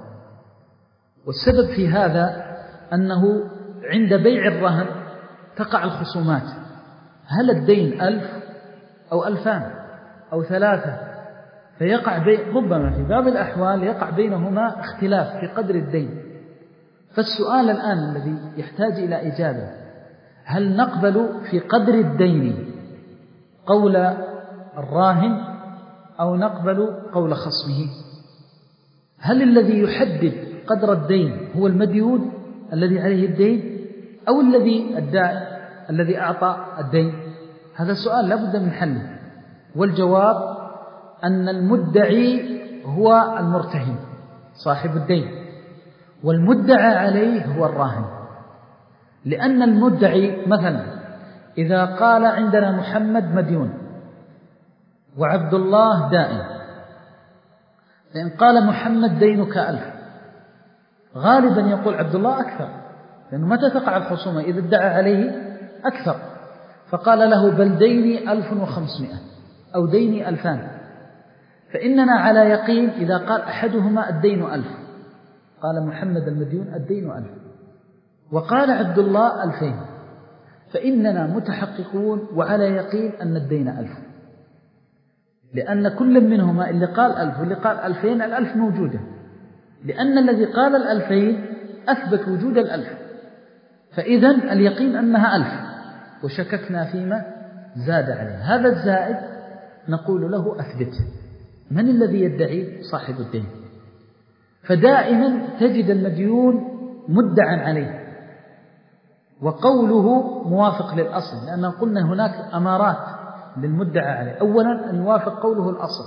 والسبب في هذا أنه عند بيع الرهن تقع الخصومات، هل الدين ألف أو ألفان أو ثلاثة، فيقع بي ربما في باب الأحوال يقع بينهما اختلاف في قدر الدين. فالسؤال الآن الذي يحتاج إلى إجابة: هل نقبل في قدر الدين قول الراهن أو نقبل قول خصمه؟ هل الذي يحدد قدر الدين هو المديون الذي عليه الدين أو الذي الدائن الذي أعطى الدين؟ هذا سؤال لا بد من حله، والجواب أن المدعي هو المرتهن صاحب الدين، والمدعى عليه هو الراهن. لأن المدعي مثلا إذا قال عندنا محمد مديون وعبد الله دائن، فإن قال محمد دينك ألف، غالبا يقول عبد الله أكثر، لأنه متى تقع الخصومة؟ إذا ادعى عليه أكثر، فقال له بل ديني ألف وخمسمائة أو ديني ألفان، فإننا على يقين إذا قال أحدهما الدين ألف، قال محمد المديون الدين ألف، وقال عبد الله ألفين، فإننا متحققون وعلى يقين أن الدين ألف، لأن كل منهما اللي قال ألف واللي قال ألفين الألف موجودة، لأن الذي قال الألفين أثبت وجود الألف، فإذن اليقين أنها ألف، وشككنا فيما زاد عليه. هذا الزائد نقول له أثبت. من الذي يدعي؟ صاحب الدين. فدائما تجد المديون مدعا عليه وقوله موافق للأصل، لأننا قلنا هناك أمارات للمدعى عليه: أولا أن يوافق قوله الأصل،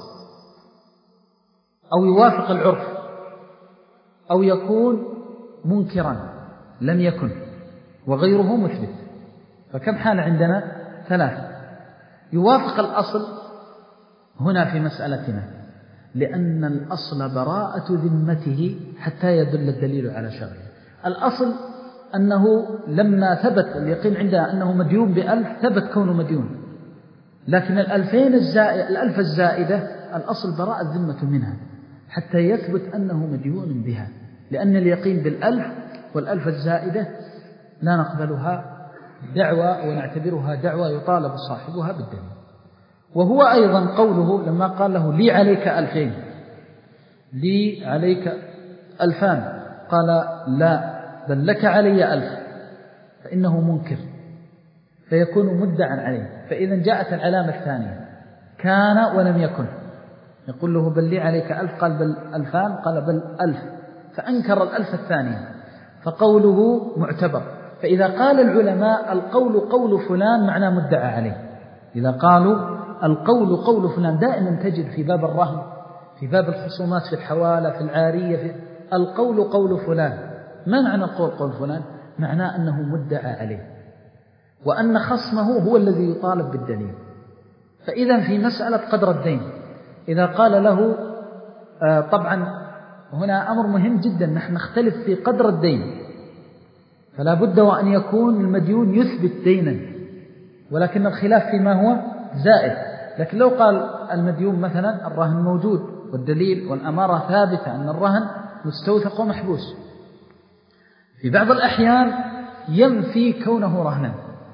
أو يوافق العرف، أو يكون منكرا لم يكن وغيره مثبت. فكم حال عندنا؟ ثلاثة. يوافق الأصل هنا في مسألتنا، لأن الأصل براءة ذمته حتى يدل الدليل على شغله. الأصل أنه لما ثبت اليقين عندها أنه مديون بألف ثبت كونه مديون، لكن الألفين الزائد الألف الزائدة الأصل براءة ذمة منها حتى يثبت أنه مديون بها، لأن اليقين بالألف والألف الزائدة لا نقبلها دعوة ونعتبرها دعوة يطالب صاحبها بالدليل. وهو أيضا قوله لما قال له لي عليك ألفين، لي عليك ألفان، قال لا بل لك علي ألف، فإنه منكر فيكون مدعا عليه. فإذا جاءت العلامة الثانية كان ولم يكن، يقول له بل لي عليك ألف، قال بل ألفان، قال بل ألف، فأنكر الألف الثانية، فقوله معتبر. فإذا قال العلماء القول قول فلان معنى مدعى عليه، إذا قالوا القول قول فلان، دائما تجد في باب الرهن، في باب الخصومات، في الحوالة، في العارية، في القول قول فلان. ما معنى القول قول فلان؟ معناه أنه مدعى عليه، وأن خصمه هو الذي يطالب بالدليل. فإذا في مسألة قدر الدين إذا قال له آه طبعا هنا أمر مهم جدا، نحن نختلف في قدر الدين، فلا بد وأن يكون المديون يثبت دينا، ولكن الخلاف فيما هو زائد. لكن لو قال المديون مثلا الرهن موجود والدليل والأمارة ثابتة أن الرهن مستوثق ومحبوس، في بعض الأحيان ينفي كونه رهنا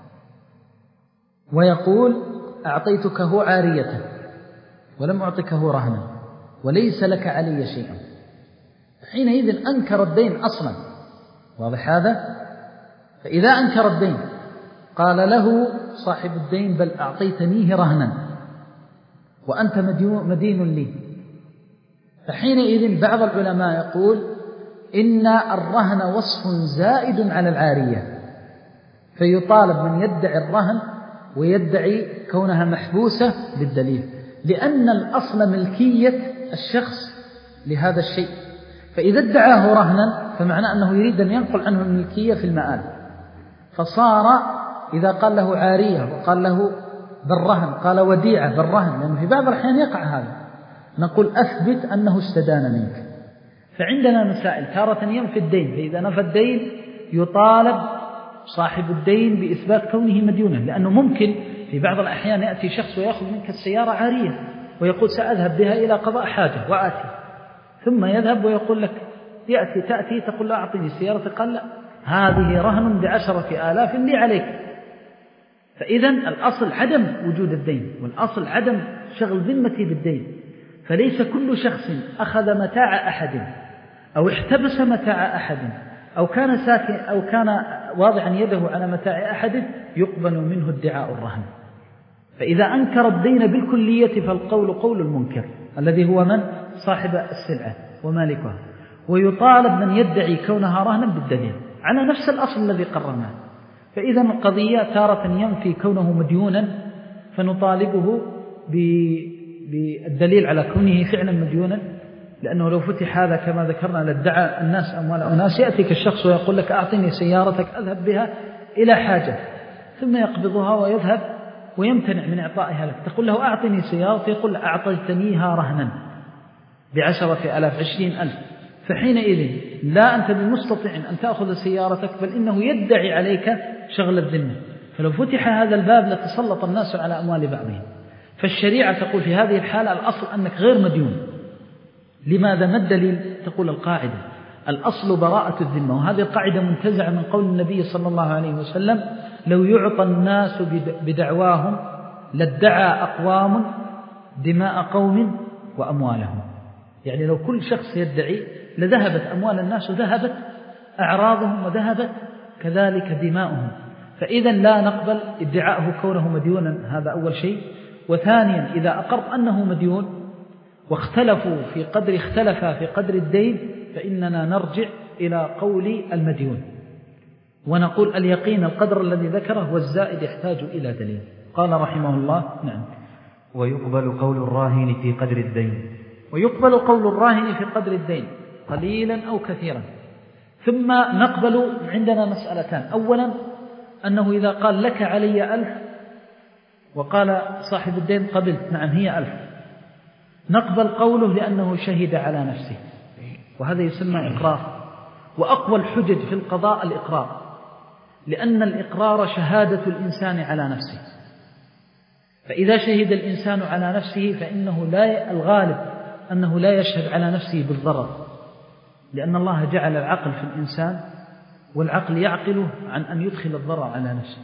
ويقول أعطيتكه عارية ولم أعطكه رهنا وليس لك علي شيئا، حينئذ أنكر الدين أصلا. واضح هذا؟ فإذا أنكر الدين قال له صاحب الدين بل أعطيتنيه رهنا وأنت مدين لي، فحينئذ بعض العلماء يقول إن الرهن وصف زائد على العارية، فيطالب من يدعي الرهن ويدعي كونها محبوسة بالدليل، لأن الأصل ملكية الشخص لهذا الشيء، فإذا ادعاه رهنا فمعنى أنه يريد أن ينقل عنه الملكية في المآل، فصار إذا قال له عارية وقال له بالرهن قال وديعة بالرهن، لأنه في بعض الأحيان يقع هذا، نقول أثبت أنه استدان منك. فعندنا مسائل تارة ينفي الدين، فإذا نفى الدين يطالب صاحب الدين بإثبات كونه مديونا، لأنه ممكن في بعض الأحيان يأتي شخص ويأخذ منك السيارة عارية ويقول سأذهب بها إلى قضاء حاجة وآتي، ثم يذهب ويقول لك يأتي تأتي تقول له أعطني سيارة، قال لا هذه رهن بعشرة آلاف لي عليك. فإذا الأصل عدم وجود الدين، والأصل عدم شغل ذمتي بالدين. فليس كل شخص أخذ متاع أحد أو احتبس متاع أحد أو كان ساكن أو كان واضعا يده على متاع أحد يقبل منه ادعاء الرهن. فإذا أنكر الدين بالكلية فالقول قول المنكر الذي هو من؟ صاحب السلعة ومالكها، ويطالب من يدعي كونها رهنا بالدليل على نفس الأصل الذي قررناه. فإذا القضية تارة ينفي كونه مديونا فنطالبه بالدليل على كونه فعلا مديونا، لأنه لو فتح هذا كما ذكرنا لادعى الناس أموال أناس. يأتيك الشخص ويقول لك أعطني سيارتك أذهب بها إلى حاجة، ثم يقبضها ويذهب ويمتنع من إعطائها لك. تقول له أعطني سيارتي، يقول أعطيتنيها رهنا بعشرة ألاف عشرين ألف، فحينئذ لا أنت بمستطيع أن تأخذ سيارتك، بل إنه يدعي عليك شغل الذمة. فلو فتح هذا الباب لتسلط الناس على أموال بعضهم. فالشريعة تقول في هذه الحالة الأصل أنك غير مديون. لماذا؟ ما الدليل؟ تقول القاعدة الأصل براءة الذمة، وهذه القاعدة منتزعة من قول النبي صلى الله عليه وسلم لو يعطى الناس بدعواهم لادعى أقوام دماء قوم وأموالهم. يعني لو كل شخص يدعي لذهبت أموال الناس وذهبت أعراضهم وذهبت كذلك دماؤهم. فإذا لا نقبل ادعاءه كونه مديونا، هذا أول شيء. وثانيا إذا أقر أنه مديون واختلفوا في قدر اختلفا في قدر الدين فإننا نرجع إلى قول المديون ونقول اليقين القدر الذي ذكره والزائد يحتاج إلى دليل. قال رحمه الله نعم ويقبل قول الراهن في قدر الدين. ويقبل قول الراهن في قدر الدين قليلا أو كثيرا. ثم نقبل عندنا مسألتان. أولا أنه إذا قال لك علي ألف وقال صاحب الدين قبلت نعم هي ألف، نقبل قوله لأنه شهد على نفسه، وهذا يسمى إقرار. وأقوى الحجج في القضاء الإقرار، لأن الإقرار شهادة الإنسان على نفسه. فإذا شهد الإنسان على نفسه فإنه لا الغالب أنه لا يشهد على نفسه بالضرر، لأن الله جعل العقل في الإنسان والعقل يعقله عن أن يدخل الضرر على نفسه.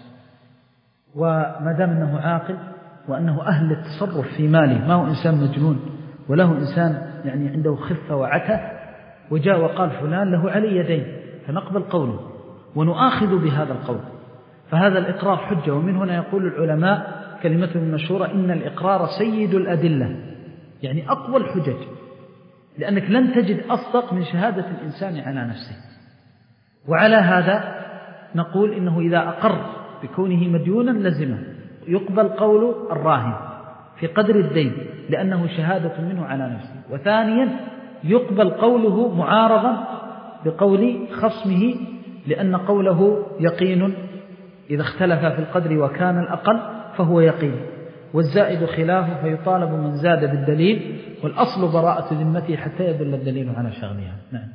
وما دام أنه عاقل وأنه أهل التصرف في ماله، ما هو إنسان مجنون وله إنسان يعني عنده خفة وعته وجاء وقال فلان له علي دين، فنقبل قوله ونؤاخذ بهذا القول. فهذا الإقرار حجة. ومن هنا يقول العلماء كلمتهم المشهورة إن الإقرار سيد الأدلة، يعني أقوى الحجج، لأنك لن تجد أصدق من شهادة الإنسان على نفسه. وعلى هذا نقول إنه إذا أقر بكونه مديونا لزمه يقبل قول الراهن في قدر الدين لأنه شهادة منه على نفسه. وثانيا يقبل قوله معارضا بقول خصمه، لأن قوله يقين إذا اختلف في القدر وكان الأقل فهو يقين، والزائد خلافه فيطالب من زاد بالدليل، والأصل براءة ذمته حتى يدل الدليل على شغلها. نعم.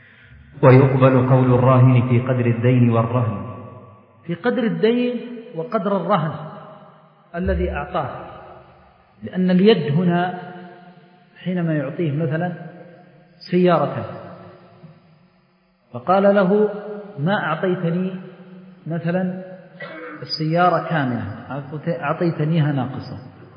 ويقبل قول الراهن في قدر الدين والرهن. في قدر الدين وقدر الرهن الذي أعطاه، لأن اليد هنا حينما يعطيه مثلا سيارة فقال له ما أعطيتني مثلا السيارة كاملة، أعطيتنيها ناقصة،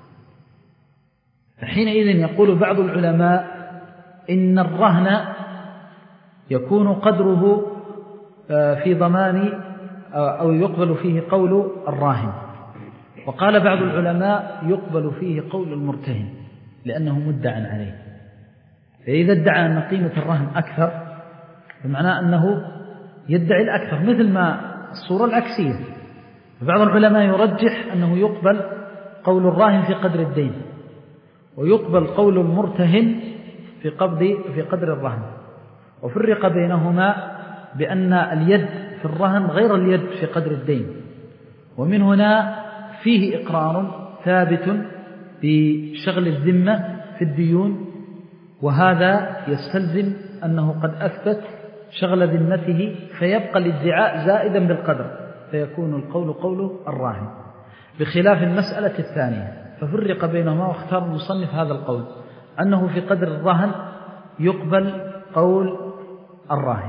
فحينئذ يقول بعض العلماء إن الرهن يكون قدره في ضمان أو يقبل فيه قول الراهن. وقال بعض العلماء يقبل فيه قول المرتهن لأنه مدعى عليه. فإذا ادعى أن قيمة الرهن أكثر فمعناه أنه يدعي الأكثر، مثل ما الصورة العكسية. فبعض العلماء يرجح أنه يقبل قول الراهن في قدر الدين ويقبل قول المرتهن في قبض في قدر الرهن، وفرق بينهما بأن اليد في الرهن غير اليد في قدر الدين. ومن هنا فيه إقرار ثابت بشغل الذمة في الديون، وهذا يستلزم أنه قد أثبت شغل ذمته، فيبقى الادعاء زائدا بالقدر، فيكون القول قول الراهن، بخلاف المسألة الثانية. ففرق بينهما واختار المصنف هذا القول أنه في قدر الرهن يقبل قول الراهن.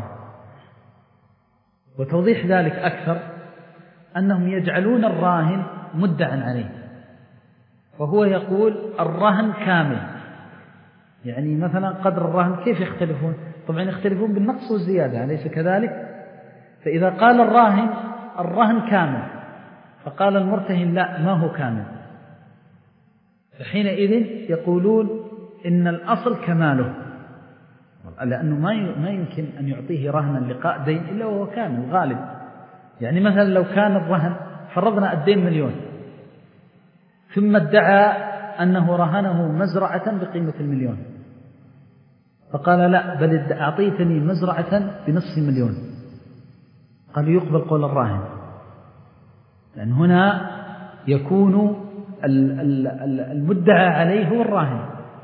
وتوضيح ذلك أكثر أنهم يجعلون الراهن مدعا عليه، وهو يقول الرهن كامل. يعني مثلا قدر الرهن كيف يختلفون؟ طبعا يختلفون بالنقص والزيادة، أليس كذلك؟ فإذا قال الراهن الرهن كامل فقال المرتهن لا ما هو كامل، فحينئذ يقولون إن الأصل كماله، لأنه ما يمكن أن يعطيه رهنا لقاء دين إلا وهو كامل غالب. يعني مثلا لو كان الرهن فرضنا الدين مليون ثم ادعى أنه رهنه مزرعة بقيمة المليون، فقال لا بل أعطيتني مزرعة بنصف مليون، قال يقبل قول الراهن، لأن هنا يكون المدعى عليه هو الراهن.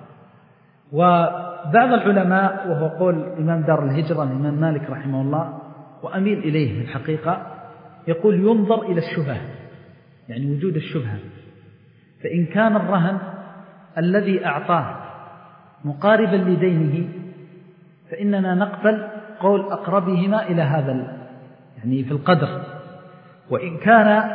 وبعض العلماء وهو قول إمام دار الهجرة الإمام مالك رحمه الله وأميل إليه في الحقيقة، يقول ينظر إلى الشبهة، يعني وجود الشبهة. فإن كان الرهن الذي أعطاه مقاربا لدينه فإننا نقبل قول أقربهما إلى هذا يعني في القدر. وإن كان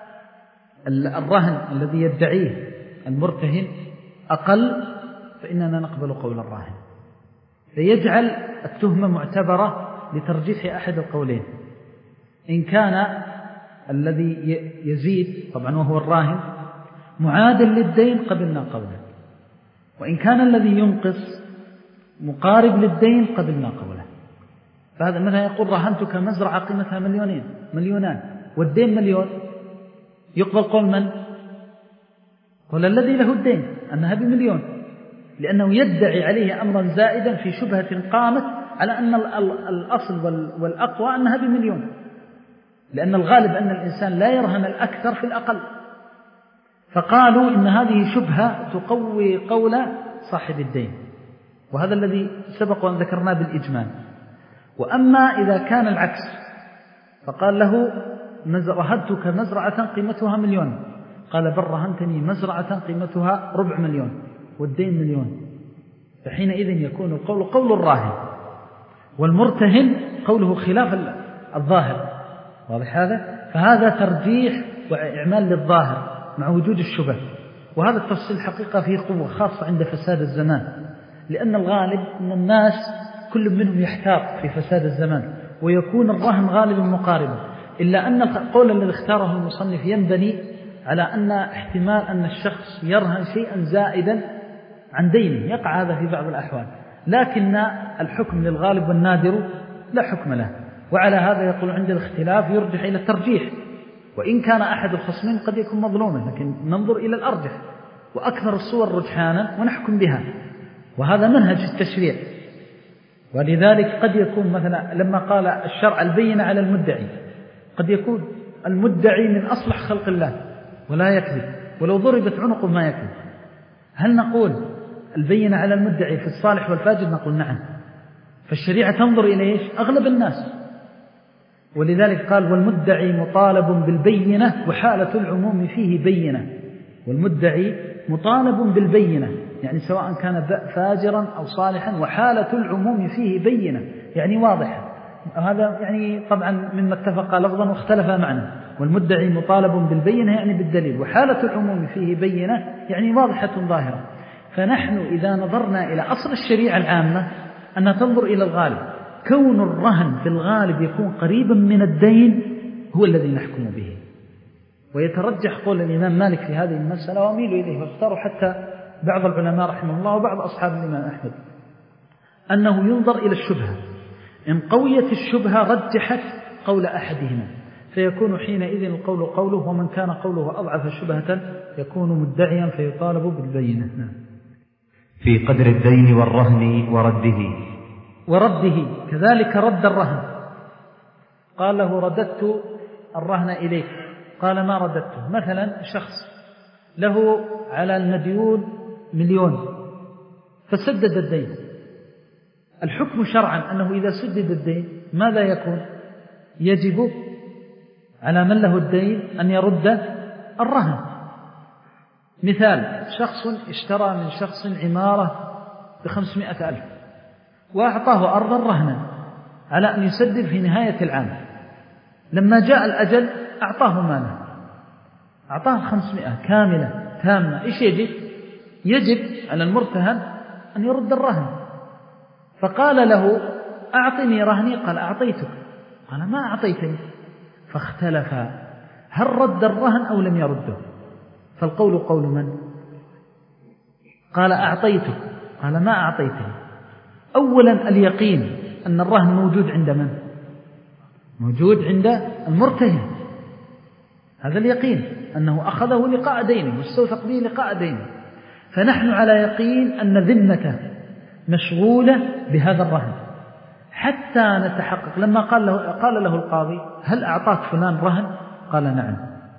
الرهن الذي يدعيه المرتهن أقل فإننا نقبل قول الراهن، فيجعل التهمة معتبرة لترجيح أحد القولين. إن كان الذي يزيد طبعا وهو الراهن معادل للدين قبلنا قوله، وإن كان الذي ينقص مقارب للدين قبلنا قوله. فهذا مثلا يقول رهنتك مزرعة قيمتها مليونين مليونان والدين مليون، يقبل قول من؟ قول الذي له الدين أنها بمليون، لأنه يدعي عليه أمرا زائدا في شبهة قامت على أن الأصل والأقوى أنها بمليون، لأن الغالب أن الإنسان لا يرهن الأكثر في الأقل. فقالوا إن هذه شبهة تقوي قول صاحب الدين، وهذا الذي سبق وأن ذكرناه بالإجمال. وأما إذا كان العكس فقال له رهنتك مزرعة قيمتها مليون، قال بل رهنتني مزرعة قيمتها ربع مليون والدين مليون، فحينئذ يكون القول قول الراهن والمرتهن قوله خلاف الظاهر. واضح هذا؟ فهذا ترجيح وإعمال للظاهر مع وجود الشبه. وهذا التفصيل حقيقة فيه قوة خاصة عند فساد الزمان، لأن الغالب أن الناس كل منهم يحتار في فساد الزمان ويكون الرهن غالبا مقاربا، إلا أن القول الذي اختاره المصنف ينبني على أن احتمال أن الشخص يرهن شيئا زائدا عن دينه، يقع هذا في بعض الأحوال، لكن الحكم للغالب والنادر لا حكم له. وعلى هذا يقول عند الاختلاف يرجح إلى الترجيح، وإن كان أحد الخصمين قد يكون مظلوما، لكن ننظر إلى الأرجح وأكثر الصور رجحانا ونحكم بها، وهذا منهج التشريع. ولذلك قد يكون مثلا لما قال الشرع البينة على المدعي، قد يكون المدعي من أصلح خلق الله ولا يكذب، ولو ضربت عنقه ما يكذب. هل نقول البينة على المدعي في الصالح والفاجر؟ نقول نعم. فالشريعة تنظر إلى إيش؟ أغلب الناس. ولذلك قال والمدعي مطالب بالبينة وحالة العموم فيه بينة. والمدعي مطالب بالبينة يعني سواء كان فاجرا أو صالحا، وحالة العموم فيه بينة يعني واضحة. هذا يعني طبعا مما اتفق لفظا واختلف معنى. والمدعي مطالب بالبينة يعني بالدليل، وحالة العموم فيه بينة يعني واضحة ظاهرة. فنحن إذا نظرنا إلى أصل الشريعة العامة أنها تنظر إلى الغالب، كون الرهن في الغالب يكون قريبا من الدين هو الذي نحكم به. ويترجح قول الإمام مالك في هذه المسألة وأميل إليه، واختاروا حتى بعض العلماء رحمه الله وبعض أصحاب الإمام أحمد أنه ينظر إلى الشبهة، إن قويت الشبهة رجحت قول أحدهما، فيكون حينئذ القول قوله، ومن كان قوله أضعف شبهة يكون مدعيا فيطالب بالبينة. في قدر الدين والرهن ورده. ورده كذلك رد الرهن، قال له رددت الرهن إليك، قال ما رددته. مثلا شخص له على المديون مليون فسدد الدين، الحكم شرعا أنه إذا سدد الدين ماذا يكون؟ يجب على من له الدين أن يرد الرهن. مثال: شخص اشترى من شخص عمارة بخمسمائة ألف وأعطاه أرضا رهنا على أن يسدد في نهاية العام. لما جاء الأجل أعطاه ماله، أعطاه خمسمائة كاملة تامة. إيش يجب؟ يجب على المرتهن أن يرد الرهن. فقال له: أعطني رهني. قال: أعطيتك. قال: ما أعطيتني. فاختلف هل رد الرهن أو لم يرده. فالقول قول من؟ قال: أعطيتك. قال: ما أعطيتني. أولا اليقين أن الرهن موجود عند من؟ موجود عند المرتهن. هذا اليقين أنه أخذه لقاء دينه واستوثق به لقاء دينه. فنحن على يقين أن ذمته مشغولة بهذا الرهن حتى نتحقق. لما قال له, قال له القاضي: هل أعطاك فلان رهن؟ قال: نعم.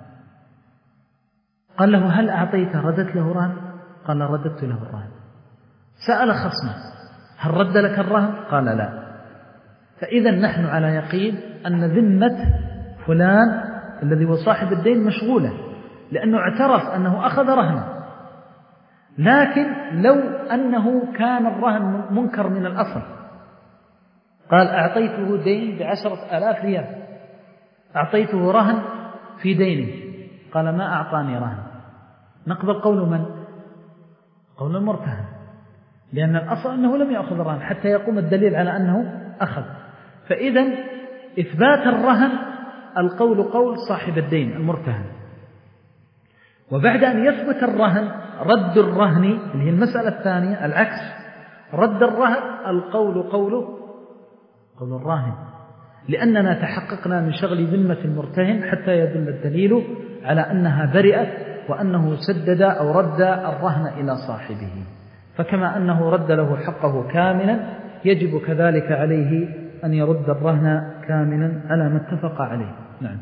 قال له: هل أعطيته ردت له رهن؟ قال: رددت له الرهن. سأل خصمه: هل رد لك الرهن؟ قال: لا. فإذا نحن على يقين أن ذمة فلان الذي هو صاحب الدين مشغولة، لأنه اعترف أنه أخذ رهن. لكن لو أنه كان الرهن منكر من الأصل، قال: أعطيته دين بعشرة آلاف ريال، أعطيته رهن في دينه، قال: ما أعطاني رهن، نقبل قول من؟ قول المرتهن، لأن الأصل أنه لم يأخذ الرهن حتى يقوم الدليل على أنه أخذ. فإذا إثبات الرهن القول قول صاحب الدين المرتهن. وبعد أن يثبت الرهن رد الرهن، اللي هي المسألة الثانية العكس، رد الرهن القول قوله قول الراهن، لأننا تحققنا من شغل ذمة المرتهن حتى يدل الدليل على أنها برئت وأنه سدد أو رد الرهن إلى صاحبه. فكما أنه رد له حقه كاملا يجب كذلك عليه أن يرد الرهن كاملا على ما اتفق عليه. نعم.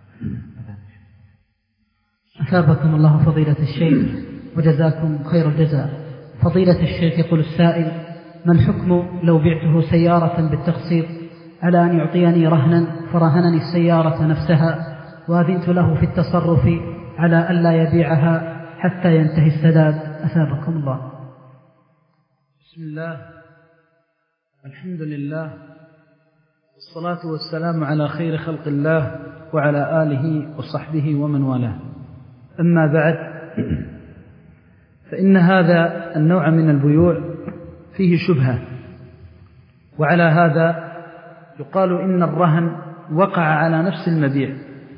أثابكم الله فضيلة الشيخ وجزاكم خير الجزاء. فضيلة الشيخ يقول السائل: ما الحكم لو بعته سيارة بالتقسيط على أن يعطيني رهنا فرهنني السيارة نفسها وأذنت له في التصرف على ألا يبيعها حتى ينتهي السداد؟ أثابكم الله. بسم الله، الحمد لله، والصلاة والسلام على خير خلق الله وعلى آله وصحبه ومن والاه. أما بعد، فإن هذا النوع من البيوع فيه شبهة، وعلى هذا يقال إن الرهن وقع على نفس المبيع،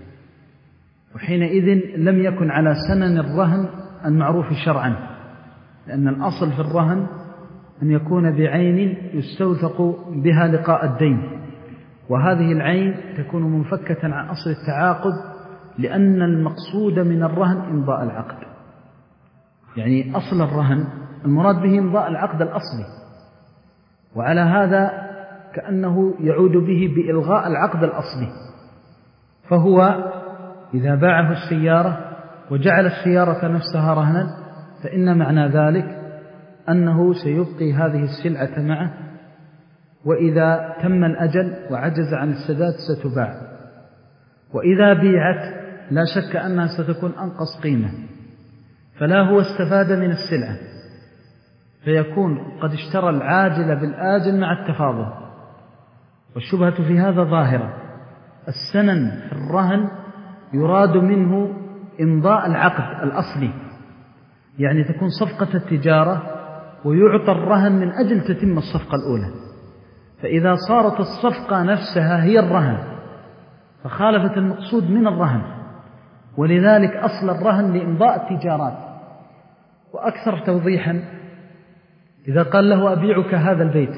وحينئذ لم يكن على سنن الرهن المعروف شرعا، لأن الأصل في الرهن أن يكون بعين يستوثق بها لقاء الدين، وهذه العين تكون منفكة عن أصل التعاقد، لأن المقصود من الرهن إمضاء العقد. يعني أصل الرهن المراد به إمضاء العقد الأصلي، وعلى هذا كأنه يعود به بإلغاء العقد الأصلي. فهو إذا باعه السيارة وجعل السيارة نفسها رهنا فإن معنى ذلك أنه سيبقي هذه السلعة معه، وإذا تم الأجل وعجز عن السداد ستباع. وإذا بيعت لا شك أنها ستكون أنقص قيمة، فلا هو استفاد من السلعة، فيكون قد اشترى العاجل بالآجل مع التفاضل. والشبهة في هذا ظاهرة. السنن في الرهن يراد منه إمضاء العقد الأصلي، يعني تكون صفقة التجارة ويعطى الرهن من أجل تتم الصفقة الأولى. فإذا صارت الصفقة نفسها هي الرهن فخالفت المقصود من الرهن، ولذلك أصل الرهن لإمضاء التجارات. وأكثر توضيحا، إذا قال له: أبيعك هذا البيت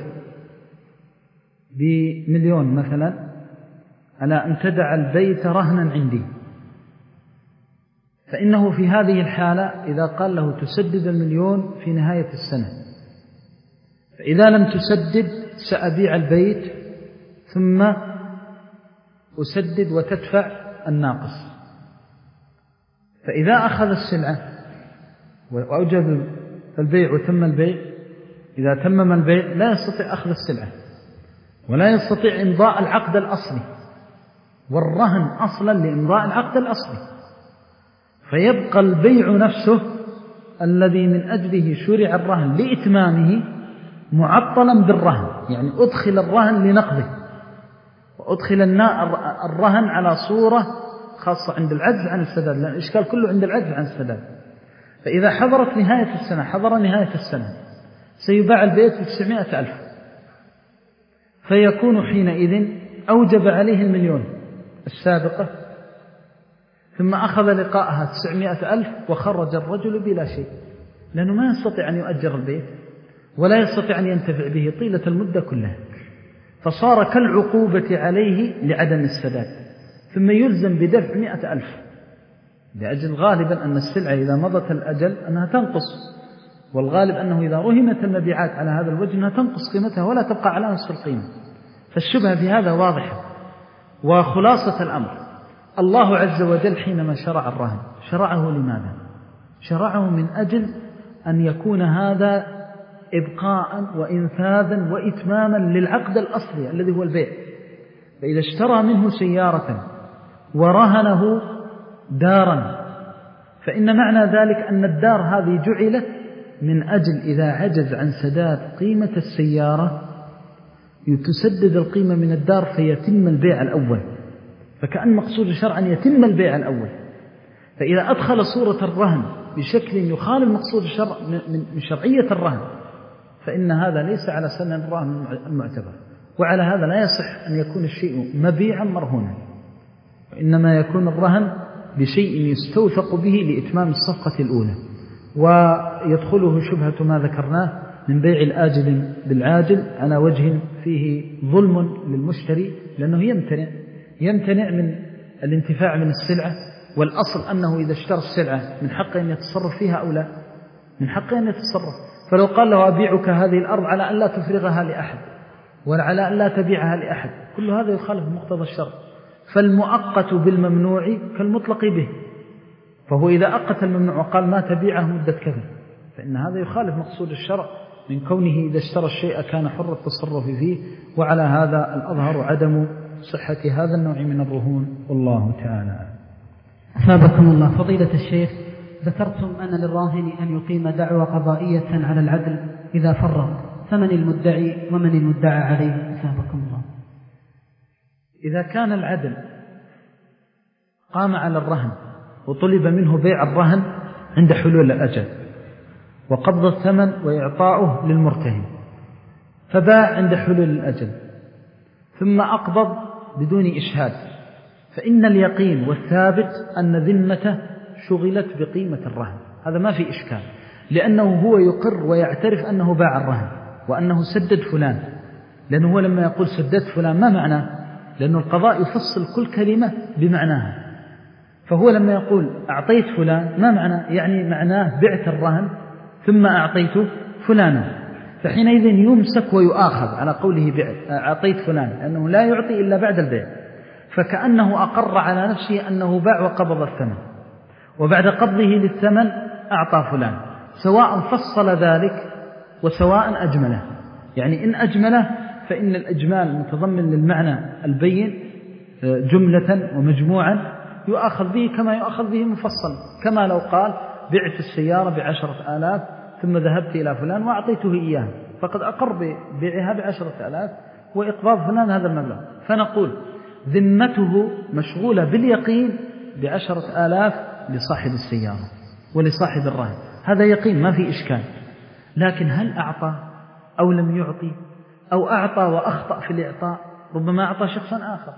بمليون مثلا على أن تدع البيت رهنا عندي، فإنه في هذه الحالة إذا قال له: تسدد المليون في نهاية السنة، فإذا لم تسدد سأبيع البيت ثم أسدد وتدفع الناقص. فإذا أخذ السلعة وأوجب البيع وتم البيع، إذا تمم البيع لا يستطيع أخذ السلعة ولا يستطيع إمضاء العقد الأصلي، والرهن أصلا لإمضاء العقد الأصلي، فيبقى البيع نفسه الذي من أجله شرع الرهن لإتمامه معطلا بالرهن، يعني أدخل الرهن لنقضه، وأدخل الرهن على صورة خاصة عند العجز عن السداد، لأن الإشكال كله عند العجز عن السداد. فإذا حضرت نهاية السنة، حضر نهاية السنة، سيباع البيت بتسعمائة ألف، فيكون حينئذ أوجب عليه المليون السابقة، ثم أخذ لقاءها تسعمائة ألف وخرج الرجل بلا شيء، لأنه ما يستطيع أن يؤجر البيت ولا يستطيع أن ينتفع به طيلة المدة كلها، فصار كالعقوبة عليه لعدم السداد، ثم يلزم بدفع مئة ألف، لأجل غالبا أن السلعة إذا مضت الأجل أنها تنقص، والغالب أنه إذا رهمت المبيعات على هذا الوجه أنها تنقص قيمتها ولا تبقى على نصف القيمة. فالشبهة في هذا واضحة. وخلاصة الأمر، الله عز وجل حينما شرع الرهن شرعه لماذا؟ شرعه من أجل أن يكون هذا إبقاء وإنفاذا وإتماما للعقد الأصلي الذي هو البيع. فإذا اشترى منه سيارة ورهنه دارا، فإن معنى ذلك أن الدار هذه جعلت من أجل إذا عجز عن سداد قيمة السيارة يتسدد القيمة من الدار فيتم البيع الأول، فكأن مقصود الشرع أن يتم البيع الأول. فإذا أدخل صورة الرهن بشكل يخالف مقصود الشرع من شرعية الرهن، فإن هذا ليس على سنن الرهن المعتبر، وعلى هذا لا يصح أن يكون الشيء مبيعا مرهونا، وإنما يكون الرهن بشيء يستوثق به لإتمام الصفقة الأولى. ويدخله شبهة ما ذكرناه من بيع الآجل بالعاجل على وجه فيه ظلم للمشتري، لأنه يمتنع يمتنع من الانتفاع من السلعة، والأصل أنه إذا اشترى السلعة من حقه أن يتصرف فيها أو لا، من حقه أن يتصرف. فلو قال له أبيعك هذه الأرض على أن لا تفرغها لأحد وعلى أن لا تبيعها لأحد، كل هذا يخالف مقتضى الشرع. فالمؤقت بالممنوع كالمطلق به، فهو إذا أقت الممنوع وقال ما تبيعه مدة كذا، فإن هذا يخالف مقصود الشرع من كونه إذا اشترى الشيء كان حر التصرف فيه. وعلى هذا الأظهر عدم صحة هذا النوع من الرهون، والله تعالى. أثابكم الله. فضيلة الشيخ، ذكرتم أن للراهن أن يقيم دعوى قضائية على العدل إذا فرغ، فمن المدعي ومن المدعى عليه؟ أثابكم الله. إذا كان العدل قام على الرهن وطلب منه بيع الرهن عند حلول الأجل وقبض الثمن وإعطاؤه للمرتهن، فباع عند حلول الأجل ثم أقبض بدون إشهاد، فإن اليقين والثابت أن ذمته شغلت بقيمة الرهن، هذا ما في إشكال، لأنه هو يقر ويعترف أنه باع الرهن وأنه سدد فلان، لأنه هو لما يقول سددت فلان ما معناه؟ لأن القضاء يفصل كل كلمة بمعناها. فهو لما يقول أعطيت فلان ما معناه؟ يعني معناه بعت الرهن ثم أعطيت فلانا، فحينئذ يمسك ويؤاخذ على قوله بعت أعطيت فلان، لأنه لا يعطي إلا بعد البيع، فكأنه أقر على نفسه أنه باع وقبض الثمن، وبعد قبضه للثمن أعطى فلان، سواء فصل ذلك وسواء أجمله. يعني إن أجمله فإن الإجمال متضمن للمعنى البين جملة ومجموعا يؤخذ به كما يؤخذ به مفصل، كما لو قال بعت السيارة بعشرة آلاف ثم ذهبت إلى فلان وأعطيته إياه، فقد أقر ببيعها بعشرة آلاف وإقباض فلان هذا المبلغ، فنقول ذمته مشغولة باليقين بعشرة آلاف لصاحب السيارة ولصاحب الرهن، هذا يقين ما في إشكال. لكن هل أعطى أو لم يعطي، أو أعطى وأخطأ في الإعطاء؟ ربما أعطى شخصا آخر،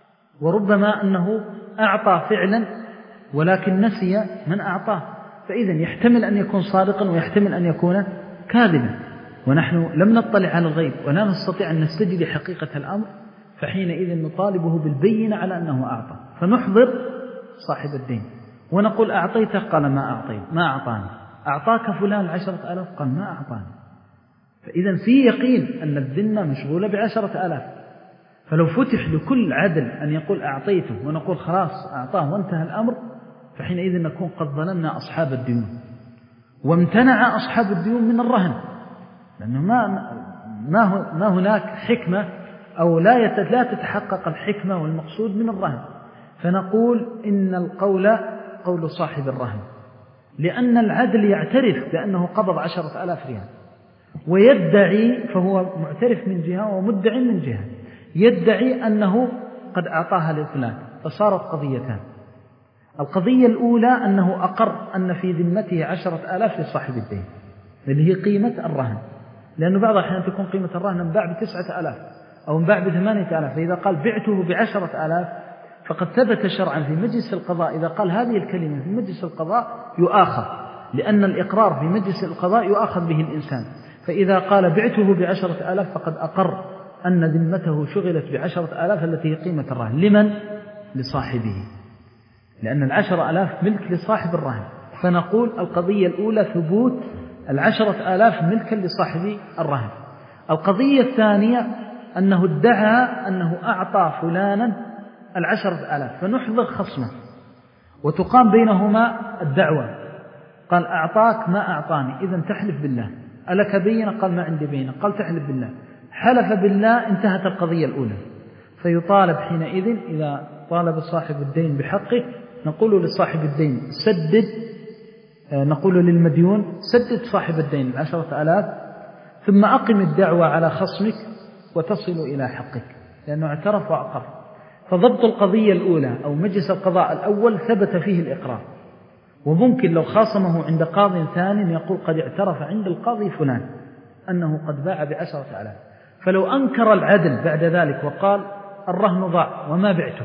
وربما أنه أعطى فعلا ولكن نسي من أعطاه، فإذا يحتمل أن يكون صادقا ويحتمل أن يكون كاذبا، ونحن لم نطلع على الغيب ولا نستطيع أن نستجد حقيقة الأمر، فحينئذ نطالبه بالبينة على أنه أعطى، فنحضر صاحب الدين ونقول أعطيته، قال ما أعطيت ما أعطاني. أعطاك فلان عشرة آلاف؟ قال ما أعطاني. فإذا في يقين أن الذمة مشغولة بعشرة آلاف، فلو فتح لكل عدل أن يقول أعطيته ونقول خلاص أعطاه وانتهى الأمر، فحينئذ نكون قد ظلمنا أصحاب الديون، وامتنع أصحاب الديون من الرهن، لأنه ما ما ما هناك حكمة أو لا لا تتحقق الحكمة والمقصود من الرهن. فنقول إن القول قول صاحب الرهن، لأن العدل يعترف بأنه قبض عشرة آلاف ريال، ويدعي، فهو معترف من جهة ومدع من جهة، يدعي أنه قد أعطاها لفلان، فصارت قضيتان. القضية الأولى أنه أقر أن في ذمته عشرة آلاف لصاحب الدين اللي هي قيمة الرهن، لأنه بعض الأحيان تكون قيمة الرهن انباع بتسعة آلاف أو انباع بثمانية آلاف، فإذا قال بعته بعشرة آلاف فقد ثبت شرعا في مجلس القضاء إذا قال هذه الكلمة في مجلس القضاء يؤاخذ، لأن الإقرار في مجلس القضاء يؤاخذ به الإنسان. فإذا قال بعته بعشرة آلاف فقد أقر أن ذمته شغلت بعشرة آلاف التي هي قيمة الرهن. لمن؟ لصاحبه، لأن العشرة آلاف ملك لصاحب الرهن. فنقول القضية الأولى ثبوت العشرة آلاف ملكا لصاحب الرهن. القضية الثانية أنه ادعى أنه أعطى فلانا العشرة آلاف، فنحضر خصمه وتقام بينهما الدعوة، قال أعطاك ما أعطاني، إذن تحلف بالله، ألك بينة؟ قال ما عندي بينة، قال تحلف بالله، حلف بالله، انتهت القضية الأولى. فيطالب حينئذ إذا طالب صاحب الدين بحقه نقول لصاحب الدين سدد، نقول للمديون سدد صاحب الدين العشرة آلاف ثم أقم الدعوة على خصمك وتصل إلى حقك، لأنه اعترف وأقر. فضبط القضية الأولى أو مجلس القضاء الأول ثبت فيه الإقرار، وممكن لو خاصمه عند قاض ثاني يقول قد اعترف عند القاضي فلان أنه قد باع بعشرة آلاف، فلو أنكر العدل بعد ذلك وقال الرهن ضاع وما بعته،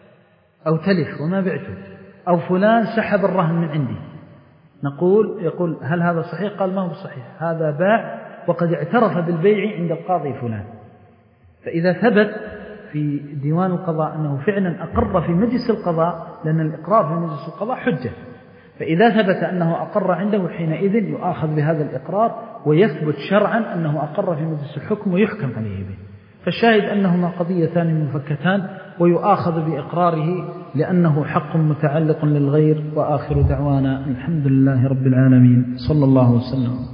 أو تلف وما بعته، أو فلان سحب الرهن من عندي، نقول يقول هل هذا صحيح؟ قال ما هو صحيح، هذا باع وقد اعترف بالبيع عند القاضي فلان. فإذا ثبت في ديوان القضاء أنه فعلا أقر في مجلس القضاء، لأن الإقرار في مجلس القضاء حجة، فإذا ثبت أنه أقر عنده حينئذ يؤاخذ بهذا الإقرار ويثبت شرعا أنه أقر في مجلس الحكم ويحكم عليه به. فالشاهد أنهما قضيتان منفكتان ويؤاخذ بإقراره لأنه حق متعلق للغير. وآخر دعوانا الحمد لله رب العالمين، صلى الله وسلم.